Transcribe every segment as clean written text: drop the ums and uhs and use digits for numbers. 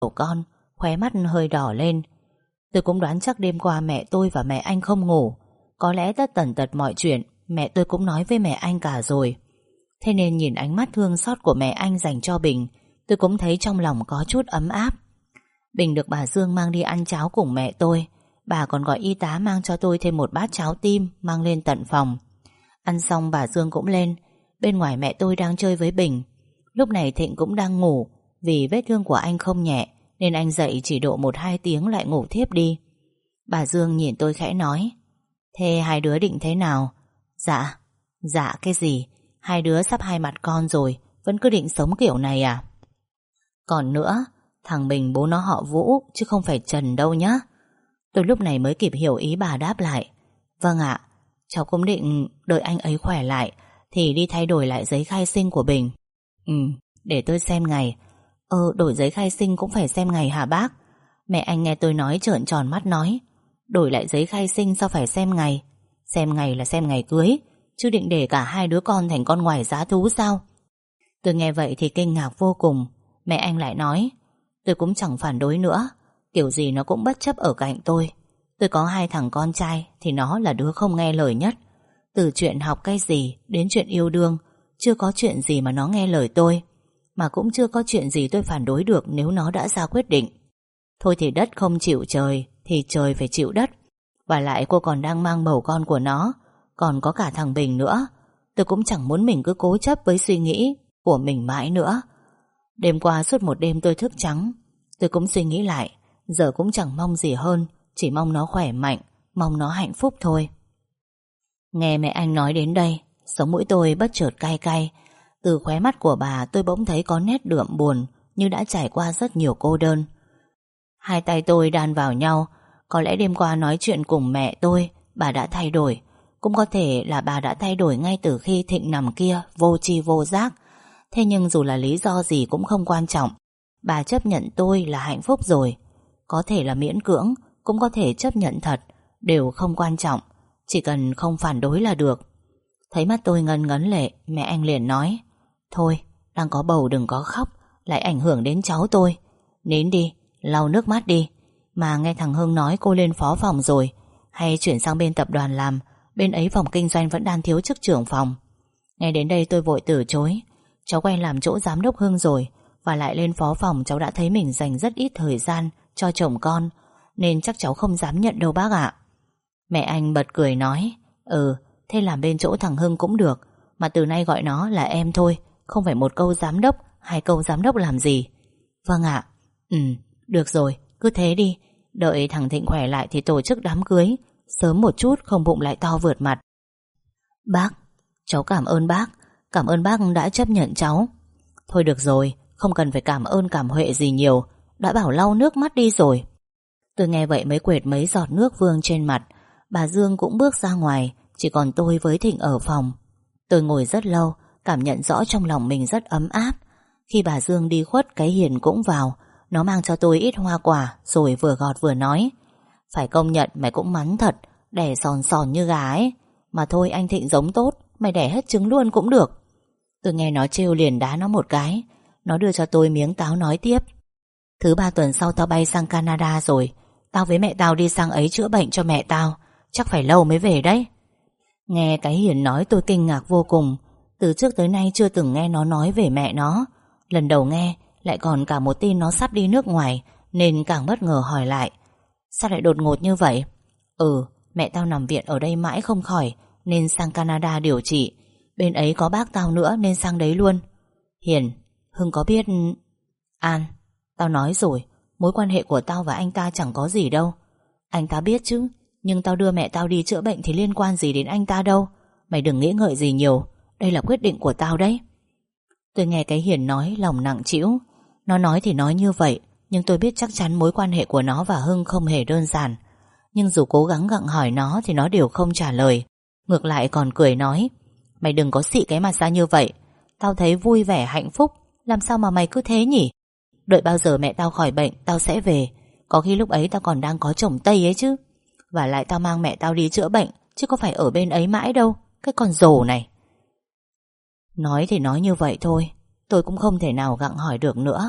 của con, khóe mắt hơi đỏ lên. Tôi cũng đoán chắc đêm qua mẹ tôi và mẹ anh không ngủ. Có lẽ tất tần tật mọi chuyện mẹ tôi cũng nói với mẹ anh cả rồi. Thế nên nhìn ánh mắt thương xót của mẹ anh dành cho Bình, tôi cũng thấy trong lòng có chút ấm áp. Bình được bà Dương mang đi ăn cháo cùng mẹ tôi. Bà còn gọi y tá mang cho tôi thêm một bát cháo tim mang lên tận phòng. Ăn xong bà Dương cũng lên. Bên ngoài mẹ tôi đang chơi với Bình. Lúc này Thịnh cũng đang ngủ. Vì vết thương của anh không nhẹ nên anh dậy chỉ độ 1-2 tiếng lại ngủ thiếp đi. Bà Dương nhìn tôi khẽ nói: Thế hai đứa định thế nào? Dạ cái gì? Hai đứa sắp hai mặt con rồi, vẫn cứ định sống kiểu này à? Còn nữa, thằng Bình bố nó họ Vũ chứ không phải Trần đâu nhá. Tôi lúc này mới kịp hiểu ý bà đáp lại: Vâng ạ, cháu cũng định đợi anh ấy khỏe lại thì đi thay đổi lại giấy khai sinh của Bình. Để tôi xem ngày. Đổi giấy khai sinh cũng phải xem ngày hả bác? Mẹ anh nghe tôi nói trợn tròn mắt nói: Đổi lại giấy khai sinh sao phải xem ngày? Xem ngày là xem ngày cưới, chứ định để cả hai đứa con thành con ngoài giá thú sao? Tôi nghe vậy thì kinh ngạc vô cùng. Mẹ anh lại nói: Tôi cũng chẳng phản đối nữa, kiểu gì nó cũng bất chấp ở cạnh tôi. Tôi có 2 thằng con trai thì nó là đứa không nghe lời nhất. Từ chuyện học cái gì đến chuyện yêu đương, chưa có chuyện gì mà nó nghe lời tôi. Mà cũng chưa có chuyện gì tôi phản đối được nếu nó đã ra quyết định. Thôi thì đất không chịu trời thì trời phải chịu đất. Và lại cô còn đang mang bầu con của nó, còn có cả thằng Bình nữa. Tôi cũng chẳng muốn mình cứ cố chấp với suy nghĩ của mình mãi nữa. Đêm qua suốt một đêm tôi thức trắng. Tôi cũng suy nghĩ lại, giờ cũng chẳng mong gì hơn, chỉ mong nó khỏe mạnh, mong nó hạnh phúc thôi. Nghe mẹ anh nói đến đây, sống mũi tôi bất chợt cay cay. Từ khóe mắt của bà tôi bỗng thấy có nét đượm buồn, như đã trải qua rất nhiều cô đơn. Hai tay tôi đan vào nhau. Có lẽ đêm qua nói chuyện cùng mẹ tôi, bà đã thay đổi. Cũng có thể là bà đã thay đổi ngay từ khi Thịnh nằm kia vô tri vô giác. Thế nhưng dù là lý do gì cũng không quan trọng. Bà chấp nhận tôi là hạnh phúc rồi. Có thể là miễn cưỡng, cũng có thể chấp nhận thật, đều không quan trọng. Chỉ cần không phản đối là được. Thấy mắt tôi ngấn ngấn lệ, mẹ anh liền nói: Thôi, đang có bầu đừng có khóc, lại ảnh hưởng đến cháu tôi. Nín đi, lau nước mắt đi. Mà nghe thằng Hưng nói cô lên phó phòng rồi, hay chuyển sang bên tập đoàn làm. Bên ấy phòng kinh doanh vẫn đang thiếu chức trưởng phòng. Nghe đến đây tôi vội từ chối. Cháu quen làm chỗ giám đốc Hưng rồi, và lại lên phó phòng cháu đã thấy mình dành rất ít thời gian cho chồng con, nên chắc cháu không dám nhận đâu bác ạ. Mẹ anh bật cười nói: Thế làm bên chỗ thằng Hưng cũng được, mà từ nay gọi nó là em thôi, không phải một câu giám đốc, 2 câu giám đốc làm gì. Vâng ạ. Được rồi, cứ thế đi. Đợi thằng Thịnh khỏe lại thì tổ chức đám cưới sớm một chút, không bụng lại to vượt mặt. Bác, cháu cảm ơn bác. Cảm ơn bác đã chấp nhận cháu. Thôi được rồi, không cần phải cảm ơn cảm huệ gì nhiều, đã bảo lau nước mắt đi rồi. Tôi nghe vậy mới quệt mấy giọt nước vương trên mặt. Bà Dương cũng bước ra ngoài, chỉ còn tôi với Thịnh ở phòng. Tôi ngồi rất lâu, cảm nhận rõ trong lòng mình rất ấm áp. Khi bà Dương đi khuất, cái Hiền cũng vào. Nó mang cho tôi ít hoa quả, rồi vừa gọt vừa nói: Phải công nhận mày cũng mắn thật, đẻ sòn sòn như gà ấy. Mà thôi anh Thịnh giống tốt, mày đẻ hết trứng luôn cũng được. Tôi nghe nó trêu liền đá nó một cái. Nó đưa cho tôi miếng táo nói tiếp: Thứ 3 tuần sau tao bay sang Canada rồi. Tao với mẹ tao đi sang ấy chữa bệnh cho mẹ tao. Chắc phải lâu mới về đấy. Nghe cái Hiền nói tôi kinh ngạc vô cùng. Từ trước tới nay chưa từng nghe nó nói về mẹ nó. Lần đầu nghe, lại còn cả một tin nó sắp đi nước ngoài, nên càng bất ngờ hỏi lại: Sao lại đột ngột như vậy? Mẹ tao nằm viện ở đây mãi không khỏi, nên sang Canada điều trị. Bên ấy có bác tao nữa nên sang đấy luôn. Hiền, Hưng có biết... An, tao nói rồi, mối quan hệ của tao và anh ta chẳng có gì đâu. Anh ta biết chứ, nhưng tao đưa mẹ tao đi chữa bệnh thì liên quan gì đến anh ta đâu. Mày đừng nghĩ ngợi gì nhiều, đây là quyết định của tao đấy. Tôi nghe cái Hiền nói lòng nặng trĩu. Nó nói thì nói như vậy, nhưng tôi biết chắc chắn mối quan hệ của nó và Hưng không hề đơn giản. Nhưng dù cố gắng gặng hỏi nó thì nó đều không trả lời. Ngược lại còn cười nói: Mày đừng có xị cái mặt ra như vậy. Tao thấy vui vẻ hạnh phúc, làm sao mà mày cứ thế nhỉ? Đợi bao giờ mẹ tao khỏi bệnh tao sẽ về. Có khi lúc ấy tao còn đang có chồng Tây ấy chứ. Và lại tao mang mẹ tao đi chữa bệnh, chứ có phải ở bên ấy mãi đâu. Cái con rồ này. Nói thì nói như vậy thôi, tôi cũng không thể nào gặng hỏi được nữa.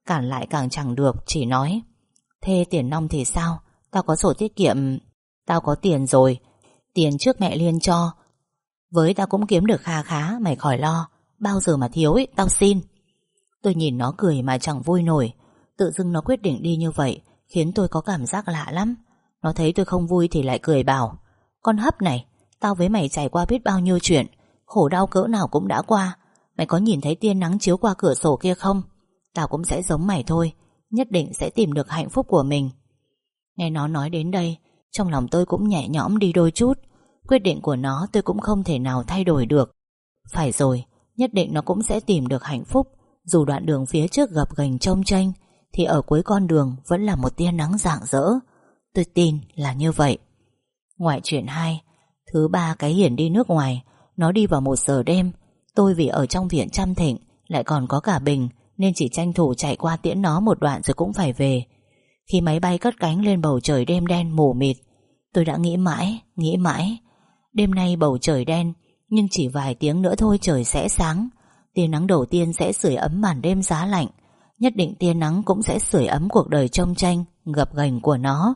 cản lại càng chẳng được, chỉ nói: Thế tiền nong thì sao? Tao có sổ tiết kiệm. Tao có tiền rồi. Tiền trước mẹ Liên cho. Với tao cũng kiếm được kha khá, mày khỏi lo. Bao giờ mà thiếu ấy, tao xin. Tôi nhìn nó cười mà chẳng vui nổi. Tự dưng nó quyết định đi như vậy khiến tôi có cảm giác lạ lắm. Nó thấy tôi không vui thì lại cười bảo: Con hấp này, tao với mày trải qua biết bao nhiêu chuyện, khổ đau cỡ nào cũng đã qua. Mày có nhìn thấy tia nắng chiếu qua cửa sổ kia không? Tao cũng sẽ giống mày thôi, nhất định sẽ tìm được hạnh phúc của mình. Nghe nó nói đến đây, trong lòng tôi cũng nhẹ nhõm đi đôi chút. Quyết định của nó tôi cũng không thể nào thay đổi được. Phải rồi, nhất định nó cũng sẽ tìm được hạnh phúc. Dù đoạn đường phía trước gập ghềnh chông chênh, thì ở cuối con đường vẫn là một tia nắng rạng rỡ. Tôi tin là như vậy. Ngoại chuyện 2. Thứ ba cái Hiển đi nước ngoài. Nó đi vào 1 giờ đêm. Tôi vì ở trong viện chăm Thịnh lại còn có cả Bình, nên chỉ tranh thủ chạy qua tiễn nó một đoạn rồi cũng phải về. Khi máy bay cất cánh lên bầu trời đêm đen mù mịt, tôi đã nghĩ mãi. Đêm nay bầu trời đen, nhưng chỉ vài tiếng nữa thôi trời sẽ sáng. Tia nắng đầu tiên sẽ sưởi ấm màn đêm giá lạnh. Nhất định tia nắng cũng sẽ sưởi ấm cuộc đời chông chênh, gập ghềnh của nó.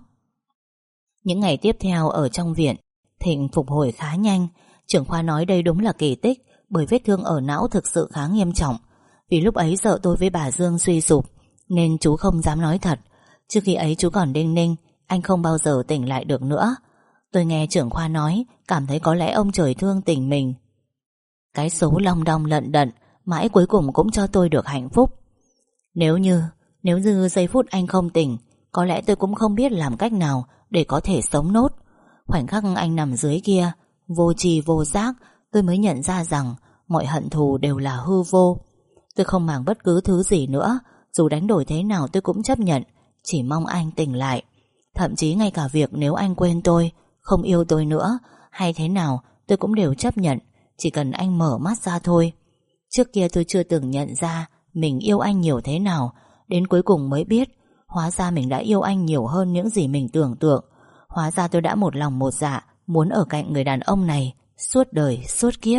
Những ngày tiếp theo ở trong viện, Thịnh phục hồi khá nhanh. Trưởng khoa nói đây đúng là kỳ tích, bởi vết thương ở não thực sự khá nghiêm trọng. Vì lúc ấy vợ tôi với bà Dương suy sụp, nên chú không dám nói thật. Trước khi ấy chú còn đinh ninh, anh không bao giờ tỉnh lại được nữa. Tôi nghe trưởng khoa nói, cảm thấy có lẽ ông trời thương tình mình. Cái số long đong lận đận mãi cuối cùng cũng cho tôi được hạnh phúc. Nếu như giây phút anh không tỉnh, có lẽ tôi cũng không biết làm cách nào để có thể sống nốt. Khoảnh khắc anh nằm dưới kia, vô tri vô giác, tôi mới nhận ra rằng mọi hận thù đều là hư vô. Tôi không màng bất cứ thứ gì nữa. Dù đánh đổi thế nào tôi cũng chấp nhận, chỉ mong anh tỉnh lại. Thậm chí ngay cả việc nếu anh quên tôi, không yêu tôi nữa, hay thế nào tôi cũng đều chấp nhận, chỉ cần anh mở mắt ra thôi. Trước kia tôi chưa từng nhận ra mình yêu anh nhiều thế nào. Đến cuối cùng mới biết, hóa ra mình đã yêu anh nhiều hơn những gì mình tưởng tượng. Hóa ra tôi đã một lòng một dạ muốn ở cạnh người đàn ông này suốt đời suốt kiếp.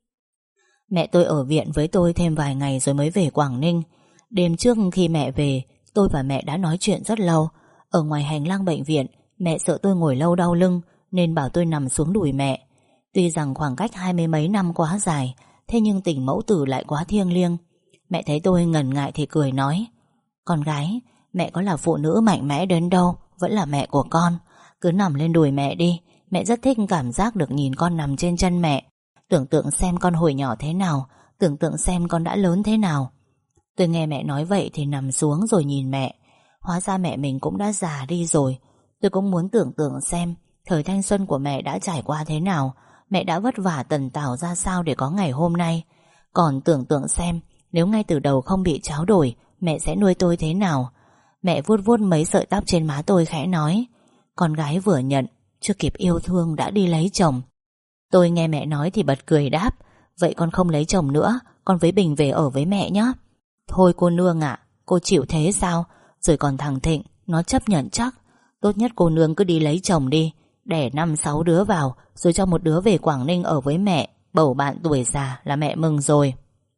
Mẹ tôi ở viện với tôi thêm vài ngày rồi mới về Quảng Ninh. Đêm trước khi mẹ về, tôi và mẹ đã nói chuyện rất lâu. Ở ngoài hành lang bệnh viện, mẹ sợ tôi ngồi lâu đau lưng nên bảo tôi nằm xuống đùi mẹ. Tuy rằng khoảng cách 20 mấy năm quá dài, thế nhưng tình mẫu tử lại quá thiêng liêng. Mẹ thấy tôi ngần ngại thì cười nói: Con gái, mẹ có là phụ nữ mạnh mẽ đến đâu vẫn là mẹ của con. Cứ nằm lên đùi mẹ đi. Mẹ rất thích cảm giác được nhìn con nằm trên chân mẹ. Tưởng tượng xem con hồi nhỏ thế nào, tưởng tượng xem con đã lớn thế nào. Tôi nghe mẹ nói vậy thì nằm xuống rồi nhìn mẹ. Hóa ra mẹ mình cũng đã già đi rồi. Tôi cũng muốn tưởng tượng xem thời thanh xuân của mẹ đã trải qua thế nào, mẹ đã vất vả tần tảo ra sao để có ngày hôm nay. Còn tưởng tượng xem nếu ngay từ đầu không bị tráo đổi, mẹ sẽ nuôi tôi thế nào. Mẹ vuốt vuốt mấy sợi tóc trên má tôi khẽ nói: Con gái vừa nhận, chưa kịp yêu thương đã đi lấy chồng. Tôi nghe mẹ nói thì bật cười đáp: Vậy con không lấy chồng nữa, con với Bình về ở với mẹ nhé. Thôi cô nương ạ, cô chịu thế sao? Rồi còn thằng Thịnh, nó chấp nhận chắc. Tốt nhất cô nương cứ đi lấy chồng đi, đẻ 5-6 đứa vào, rồi cho một đứa về Quảng Ninh ở với mẹ, bầu bạn tuổi già là mẹ mừng rồi.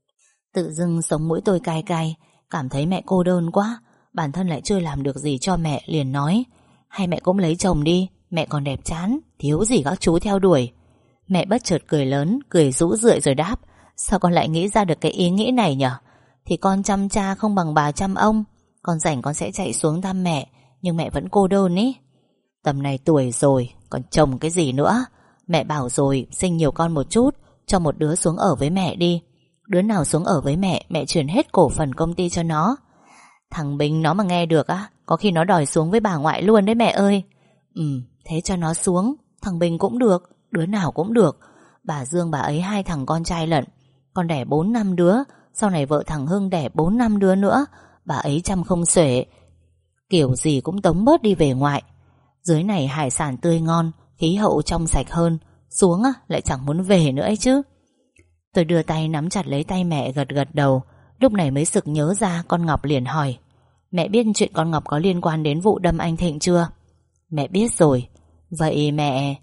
Tự dưng sống mũi tôi cay cay, cảm thấy mẹ cô đơn quá. Bản thân lại chưa làm được gì cho mẹ, liền nói: Hay mẹ cũng lấy chồng đi, mẹ còn đẹp chán, thiếu gì các chú theo đuổi. Mẹ bất chợt cười lớn, cười rũ rượi rồi đáp: Sao con lại nghĩ ra được cái ý nghĩ này nhở? Thì con chăm cha không bằng bà chăm ông. Con rảnh con sẽ chạy xuống thăm mẹ, nhưng mẹ vẫn cô đơn ý. Tầm này tuổi rồi, còn chồng cái gì nữa. Mẹ bảo rồi, sinh nhiều con một chút, cho một đứa xuống ở với mẹ đi. Đứa nào xuống ở với mẹ, mẹ chuyển hết cổ phần công ty cho nó. Thằng Bình nó mà nghe được á, có khi nó đòi xuống với bà ngoại luôn đấy mẹ ơi. Thế cho nó xuống. Thằng Bình cũng được, đứa nào cũng được. Bà Dương bà ấy 2 thằng con trai lận. Con đẻ 4-5 đứa. Sau này vợ thằng Hưng đẻ 4-5 đứa nữa. Bà ấy chăm không xuể. Kiểu gì cũng tống bớt đi về ngoại. Dưới này hải sản tươi ngon, khí hậu trong sạch hơn. Xuống á, lại chẳng muốn về nữa ấy chứ. Tôi đưa tay nắm chặt lấy tay mẹ, gật gật đầu. Lúc này mới sực nhớ ra, con Ngọc liền hỏi: Mẹ biết chuyện con Ngọc có liên quan đến vụ đâm anh Thịnh chưa? Mẹ biết rồi. Vậy mẹ...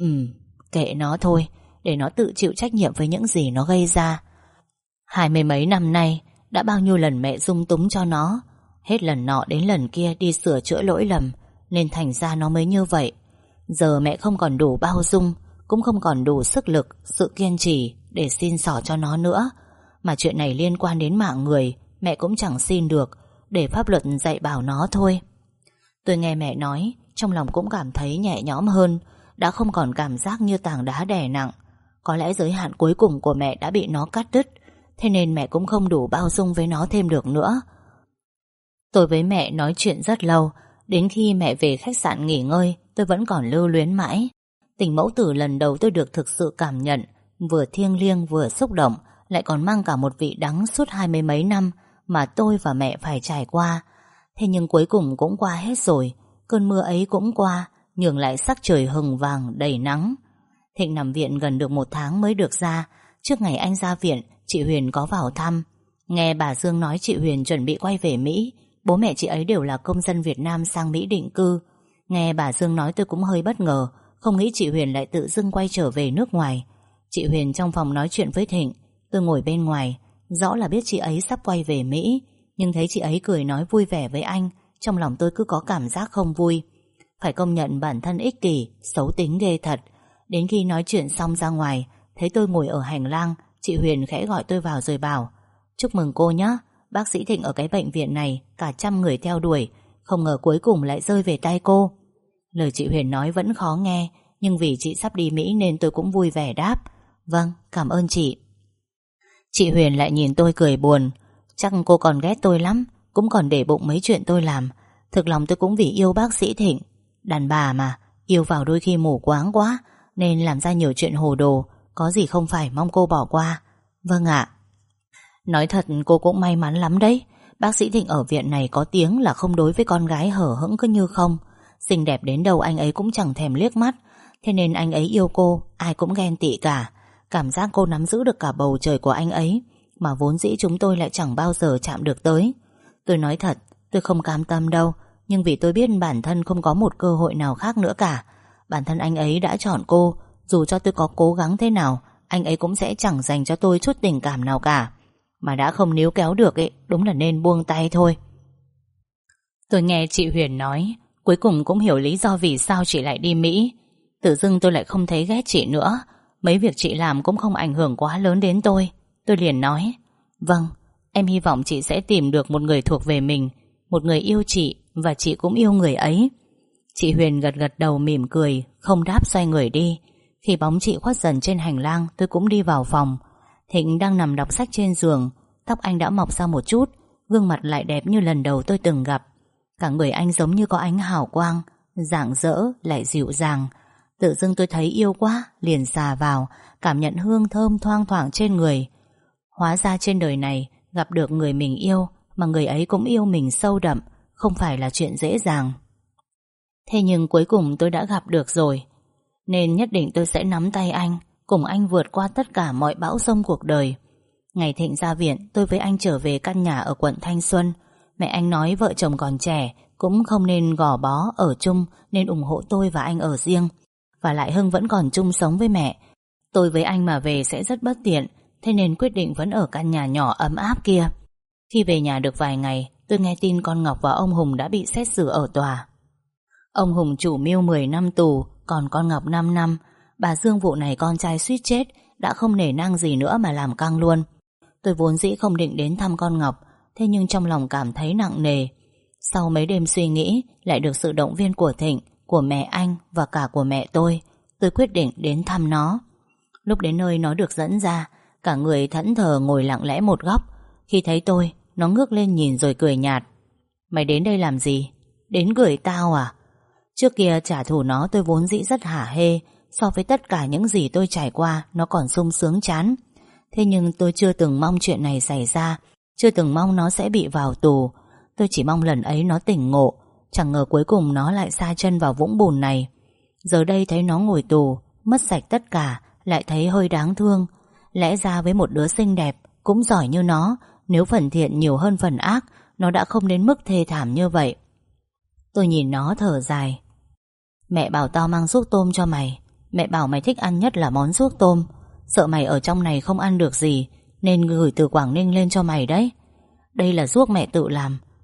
kệ nó thôi, để nó tự chịu trách nhiệm với những gì nó gây ra. 20 mấy năm nay, đã bao nhiêu lần mẹ dung túng cho nó, Hết lần nọ đến lần kia đi sửa chữa lỗi lầm, nên thành ra nó mới như vậy. Giờ mẹ không còn đủ bao dung, cũng không còn đủ sức lực, sự kiên trì để xin xỏ cho nó nữa. Mà chuyện này liên quan đến mạng người, mẹ cũng chẳng xin được, để pháp luật dạy bảo nó thôi. Tôi nghe mẹ nói, trong lòng cũng cảm thấy nhẹ nhõm hơn, đã không còn cảm giác như tảng đá đè nặng. Có lẽ giới hạn cuối cùng của mẹ đã bị nó cắt đứt, thế nên mẹ cũng không đủ bao dung với nó thêm được nữa. Tôi với mẹ nói chuyện rất lâu, đến khi mẹ về khách sạn nghỉ ngơi, tôi vẫn còn lưu luyến mãi. Tình mẫu tử lần đầu tôi được thực sự cảm nhận, vừa thiêng liêng vừa xúc động, lại còn mang cả một vị đắng suốt 20 mấy năm mà tôi và mẹ phải trải qua. Thế nhưng cuối cùng cũng qua hết rồi, cơn mưa ấy cũng qua, nhường lại sắc trời hừng vàng đầy nắng. Thịnh nằm viện gần được 1 tháng mới được ra. Trước ngày anh ra viện, chị Huyền có vào thăm. Nghe bà Dương nói chị Huyền chuẩn bị quay về Mỹ. Bố mẹ chị ấy đều là công dân Việt Nam sang Mỹ định cư. Nghe bà Dương nói tôi cũng hơi bất ngờ, không nghĩ chị Huyền lại tự dưng quay trở về nước ngoài. Chị Huyền trong phòng nói chuyện với Thịnh, tôi ngồi bên ngoài. Rõ là biết chị ấy sắp quay về Mỹ, nhưng thấy chị ấy cười nói vui vẻ với anh, trong lòng tôi cứ có cảm giác không vui. Phải công nhận bản thân ích kỷ, xấu tính ghê thật. Đến khi nói chuyện xong ra ngoài, thấy tôi ngồi ở hành lang, chị Huyền khẽ gọi tôi vào rồi bảo: "Chúc mừng cô nhé, bác sĩ Thịnh ở cái bệnh viện này cả 100 người theo đuổi, không ngờ cuối cùng lại rơi về tay cô." Lời chị Huyền nói vẫn khó nghe, nhưng vì chị sắp đi Mỹ nên tôi cũng vui vẻ đáp: "Vâng, cảm ơn chị." Chị Huyền lại nhìn tôi cười buồn: "Chắc cô còn ghét tôi lắm, cũng còn để bụng mấy chuyện tôi làm. Thực lòng tôi cũng vì yêu bác sĩ Thịnh. Đàn bà mà, yêu vào đôi khi mù quáng quá, nên làm ra nhiều chuyện hồ đồ. Có gì không phải, mong cô bỏ qua." "Vâng ạ." Nói thật cô cũng may mắn lắm đấy. Bác sĩ Thịnh ở viện này có tiếng là không đối với con gái hở hững cứ như không. Xinh đẹp đến đâu anh ấy cũng chẳng thèm liếc mắt. Thế nên anh ấy yêu cô, ai cũng ghen tị cả. Cảm giác cô nắm giữ được cả bầu trời của anh ấy, mà vốn dĩ chúng tôi lại chẳng bao giờ chạm được tới. Tôi nói thật, tôi không cam tâm đâu, nhưng vì tôi biết bản thân không có một cơ hội nào khác nữa cả. Bản thân anh ấy đã chọn cô, dù cho tôi có cố gắng thế nào, anh ấy cũng sẽ chẳng dành cho tôi chút tình cảm nào cả. Mà đã không níu kéo được ấy, đúng là nên buông tay thôi. Tôi nghe chị Huyền nói, cuối cùng cũng hiểu lý do vì sao chị lại đi Mỹ. Tự dưng tôi lại không thấy ghét chị nữa. Mấy việc chị làm cũng không ảnh hưởng quá lớn đến tôi. Tôi liền nói: "Vâng, em hy vọng chị sẽ tìm được một người thuộc về mình, một người yêu chị và chị cũng yêu người ấy." Chị Huyền gật gật đầu mỉm cười, không đáp xoay người đi. Khi bóng chị khuất dần trên hành lang, tôi cũng đi vào phòng. Thịnh đang nằm đọc sách trên giường. Tóc anh đã mọc ra một chút, gương mặt lại đẹp như lần đầu tôi từng gặp. Cả người anh giống như có ánh hào quang, rạng rỡ lại dịu dàng. Tự dưng tôi thấy yêu quá, liền xà vào, cảm nhận hương thơm thoang thoảng trên người. Hóa ra trên đời này, gặp được người mình yêu mà người ấy cũng yêu mình sâu đậm, không phải là chuyện dễ dàng. Thế nhưng cuối cùng tôi đã gặp được rồi, nên nhất định tôi sẽ nắm tay anh, cùng anh vượt qua tất cả mọi bão giông cuộc đời. Ngày Thịnh ra viện, tôi với anh trở về căn nhà ở quận Thanh Xuân. Mẹ anh nói vợ chồng còn trẻ, cũng không nên gò bó ở chung, nên ủng hộ tôi và anh ở riêng. Và lại Hưng vẫn còn chung sống với mẹ. Tôi với anh mà về sẽ rất bất tiện, thế nên quyết định vẫn ở căn nhà nhỏ ấm áp kia. Khi về nhà được vài ngày, tôi nghe tin con Ngọc và ông Hùng đã bị xét xử ở tòa. Ông Hùng chủ mưu 10 năm tù, còn con Ngọc 5 năm. Bà Dương vụ này con trai suýt chết, đã không nể nang gì nữa mà làm căng luôn. Tôi vốn dĩ không định đến thăm con Ngọc, thế nhưng trong lòng cảm thấy nặng nề. Sau mấy đêm suy nghĩ, lại được sự động viên của Thịnh, của mẹ anh và cả của mẹ tôi quyết định đến thăm nó. Lúc đến nơi nó được dẫn ra, cả người thẫn thờ ngồi lặng lẽ một góc. Khi thấy tôi, nó ngước lên nhìn rồi cười nhạt: "Mày đến đây làm gì? Đến gửi tao à?" Trước kia trả thù nó tôi vốn dĩ rất hả hê. So với tất cả những gì tôi trải qua, nó còn sung sướng chán. Thế nhưng tôi chưa từng mong chuyện này xảy ra, chưa từng mong nó sẽ bị vào tù. Tôi chỉ mong lần ấy nó tỉnh ngộ. Chẳng ngờ cuối cùng nó lại sa chân vào vũng bùn này. Giờ đây thấy nó ngồi tù, mất sạch tất cả, lại thấy hơi đáng thương. Lẽ ra với một đứa xinh đẹp, cũng giỏi như nó, nếu phần thiện nhiều hơn phần ác, nó đã không đến mức thê thảm như vậy. Tôi nhìn nó thở dài: "Mẹ bảo tao mang ruốc tôm cho mày. Mẹ bảo mày thích ăn nhất là món ruốc tôm. Sợ mày ở trong này không ăn được gì, nên gửi từ Quảng Ninh lên cho mày đấy. Đây là ruốc mẹ tự làm,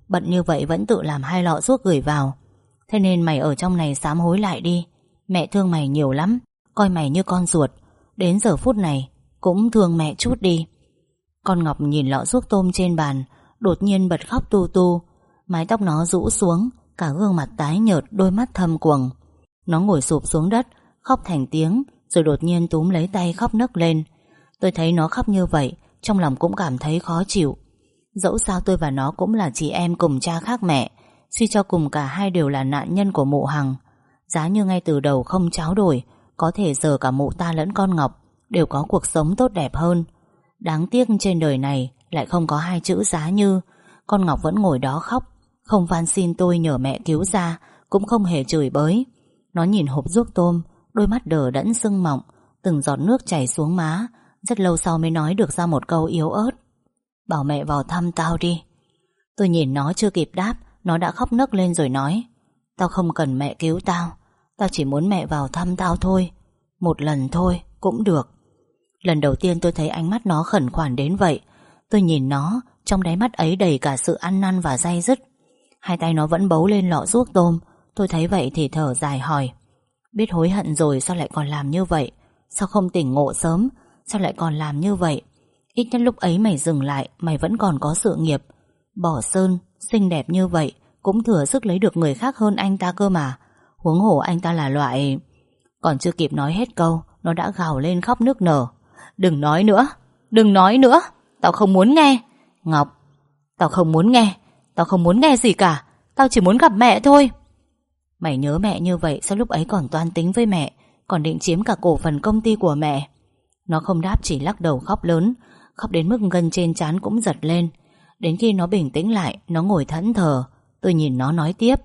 Bận như vậy vẫn tự làm 2 lọ thuốc gửi vào. Thế nên mày ở trong này sám hối lại đi. Mẹ thương mày nhiều lắm, coi mày như con ruột. Đến giờ phút này cũng thương mẹ chút đi. Con Ngọc nhìn lọ thuốc tôm trên bàn, đột nhiên bật khóc tu tu. Mái tóc nó rũ xuống, cả gương mặt tái nhợt, đôi mắt thâm quầng. Nó ngồi sụp xuống đất, khóc thành tiếng, rồi đột nhiên túm lấy tay khóc nấc lên. Tôi thấy nó khóc như vậy, trong lòng cũng cảm thấy khó chịu. Dẫu sao tôi và nó cũng là chị em cùng cha khác mẹ, suy cho cùng cả hai đều là nạn nhân của mụ Hằng. Giá như ngay từ đầu không tráo đổi, có thể giờ cả mụ ta lẫn con Ngọc đều có cuộc sống tốt đẹp hơn. Đáng tiếc trên đời này lại không có 2 chữ giá như. Con Ngọc vẫn ngồi đó khóc, không van xin tôi nhờ mẹ cứu ra, cũng không hề chửi bới. Nó nhìn hộp ruốc tôm, đôi mắt đờ đẫn sưng mọng, từng giọt nước chảy xuống má. Rất lâu sau mới nói được ra một câu yếu ớt: "Bảo mẹ vào thăm tao đi." Tôi nhìn nó chưa kịp đáp, nó đã khóc nấc lên rồi nói: "Tao không cần mẹ cứu tao, tao chỉ muốn mẹ vào thăm tao thôi. Một lần thôi cũng được." Lần đầu tiên tôi thấy ánh mắt nó khẩn khoản đến vậy. Tôi nhìn nó, trong đáy mắt ấy đầy cả sự ăn năn và day dứt. 2 tay nó vẫn bấu lên lọ ruốc tôm. Tôi thấy vậy thì thở dài hỏi: "Biết hối hận rồi sao lại còn làm như vậy? Sao không tỉnh ngộ sớm? Sao lại còn làm như vậy? Ít nhất lúc ấy mày dừng lại, mày vẫn còn có sự nghiệp. Bỏ Sơn, xinh đẹp như vậy, cũng thừa sức lấy được người khác hơn anh ta cơ mà. Huống hồ anh ta là loại..." Còn chưa kịp nói hết câu, nó đã gào lên khóc nức nở: "Đừng nói nữa, đừng nói nữa, tao không muốn nghe. Ngọc, tao không muốn nghe, tao không muốn nghe gì cả. Tao chỉ muốn gặp mẹ thôi." "Mày nhớ mẹ như vậy sao lúc ấy còn toan tính với mẹ, còn định chiếm cả cổ phần công ty của mẹ?" Nó không đáp, chỉ lắc đầu khóc lớn, khóc đến mức gân trên trán cũng giật lên. Đến khi nó bình tĩnh lại, nó ngồi thẫn thờ. Tôi nhìn nó nói tiếp: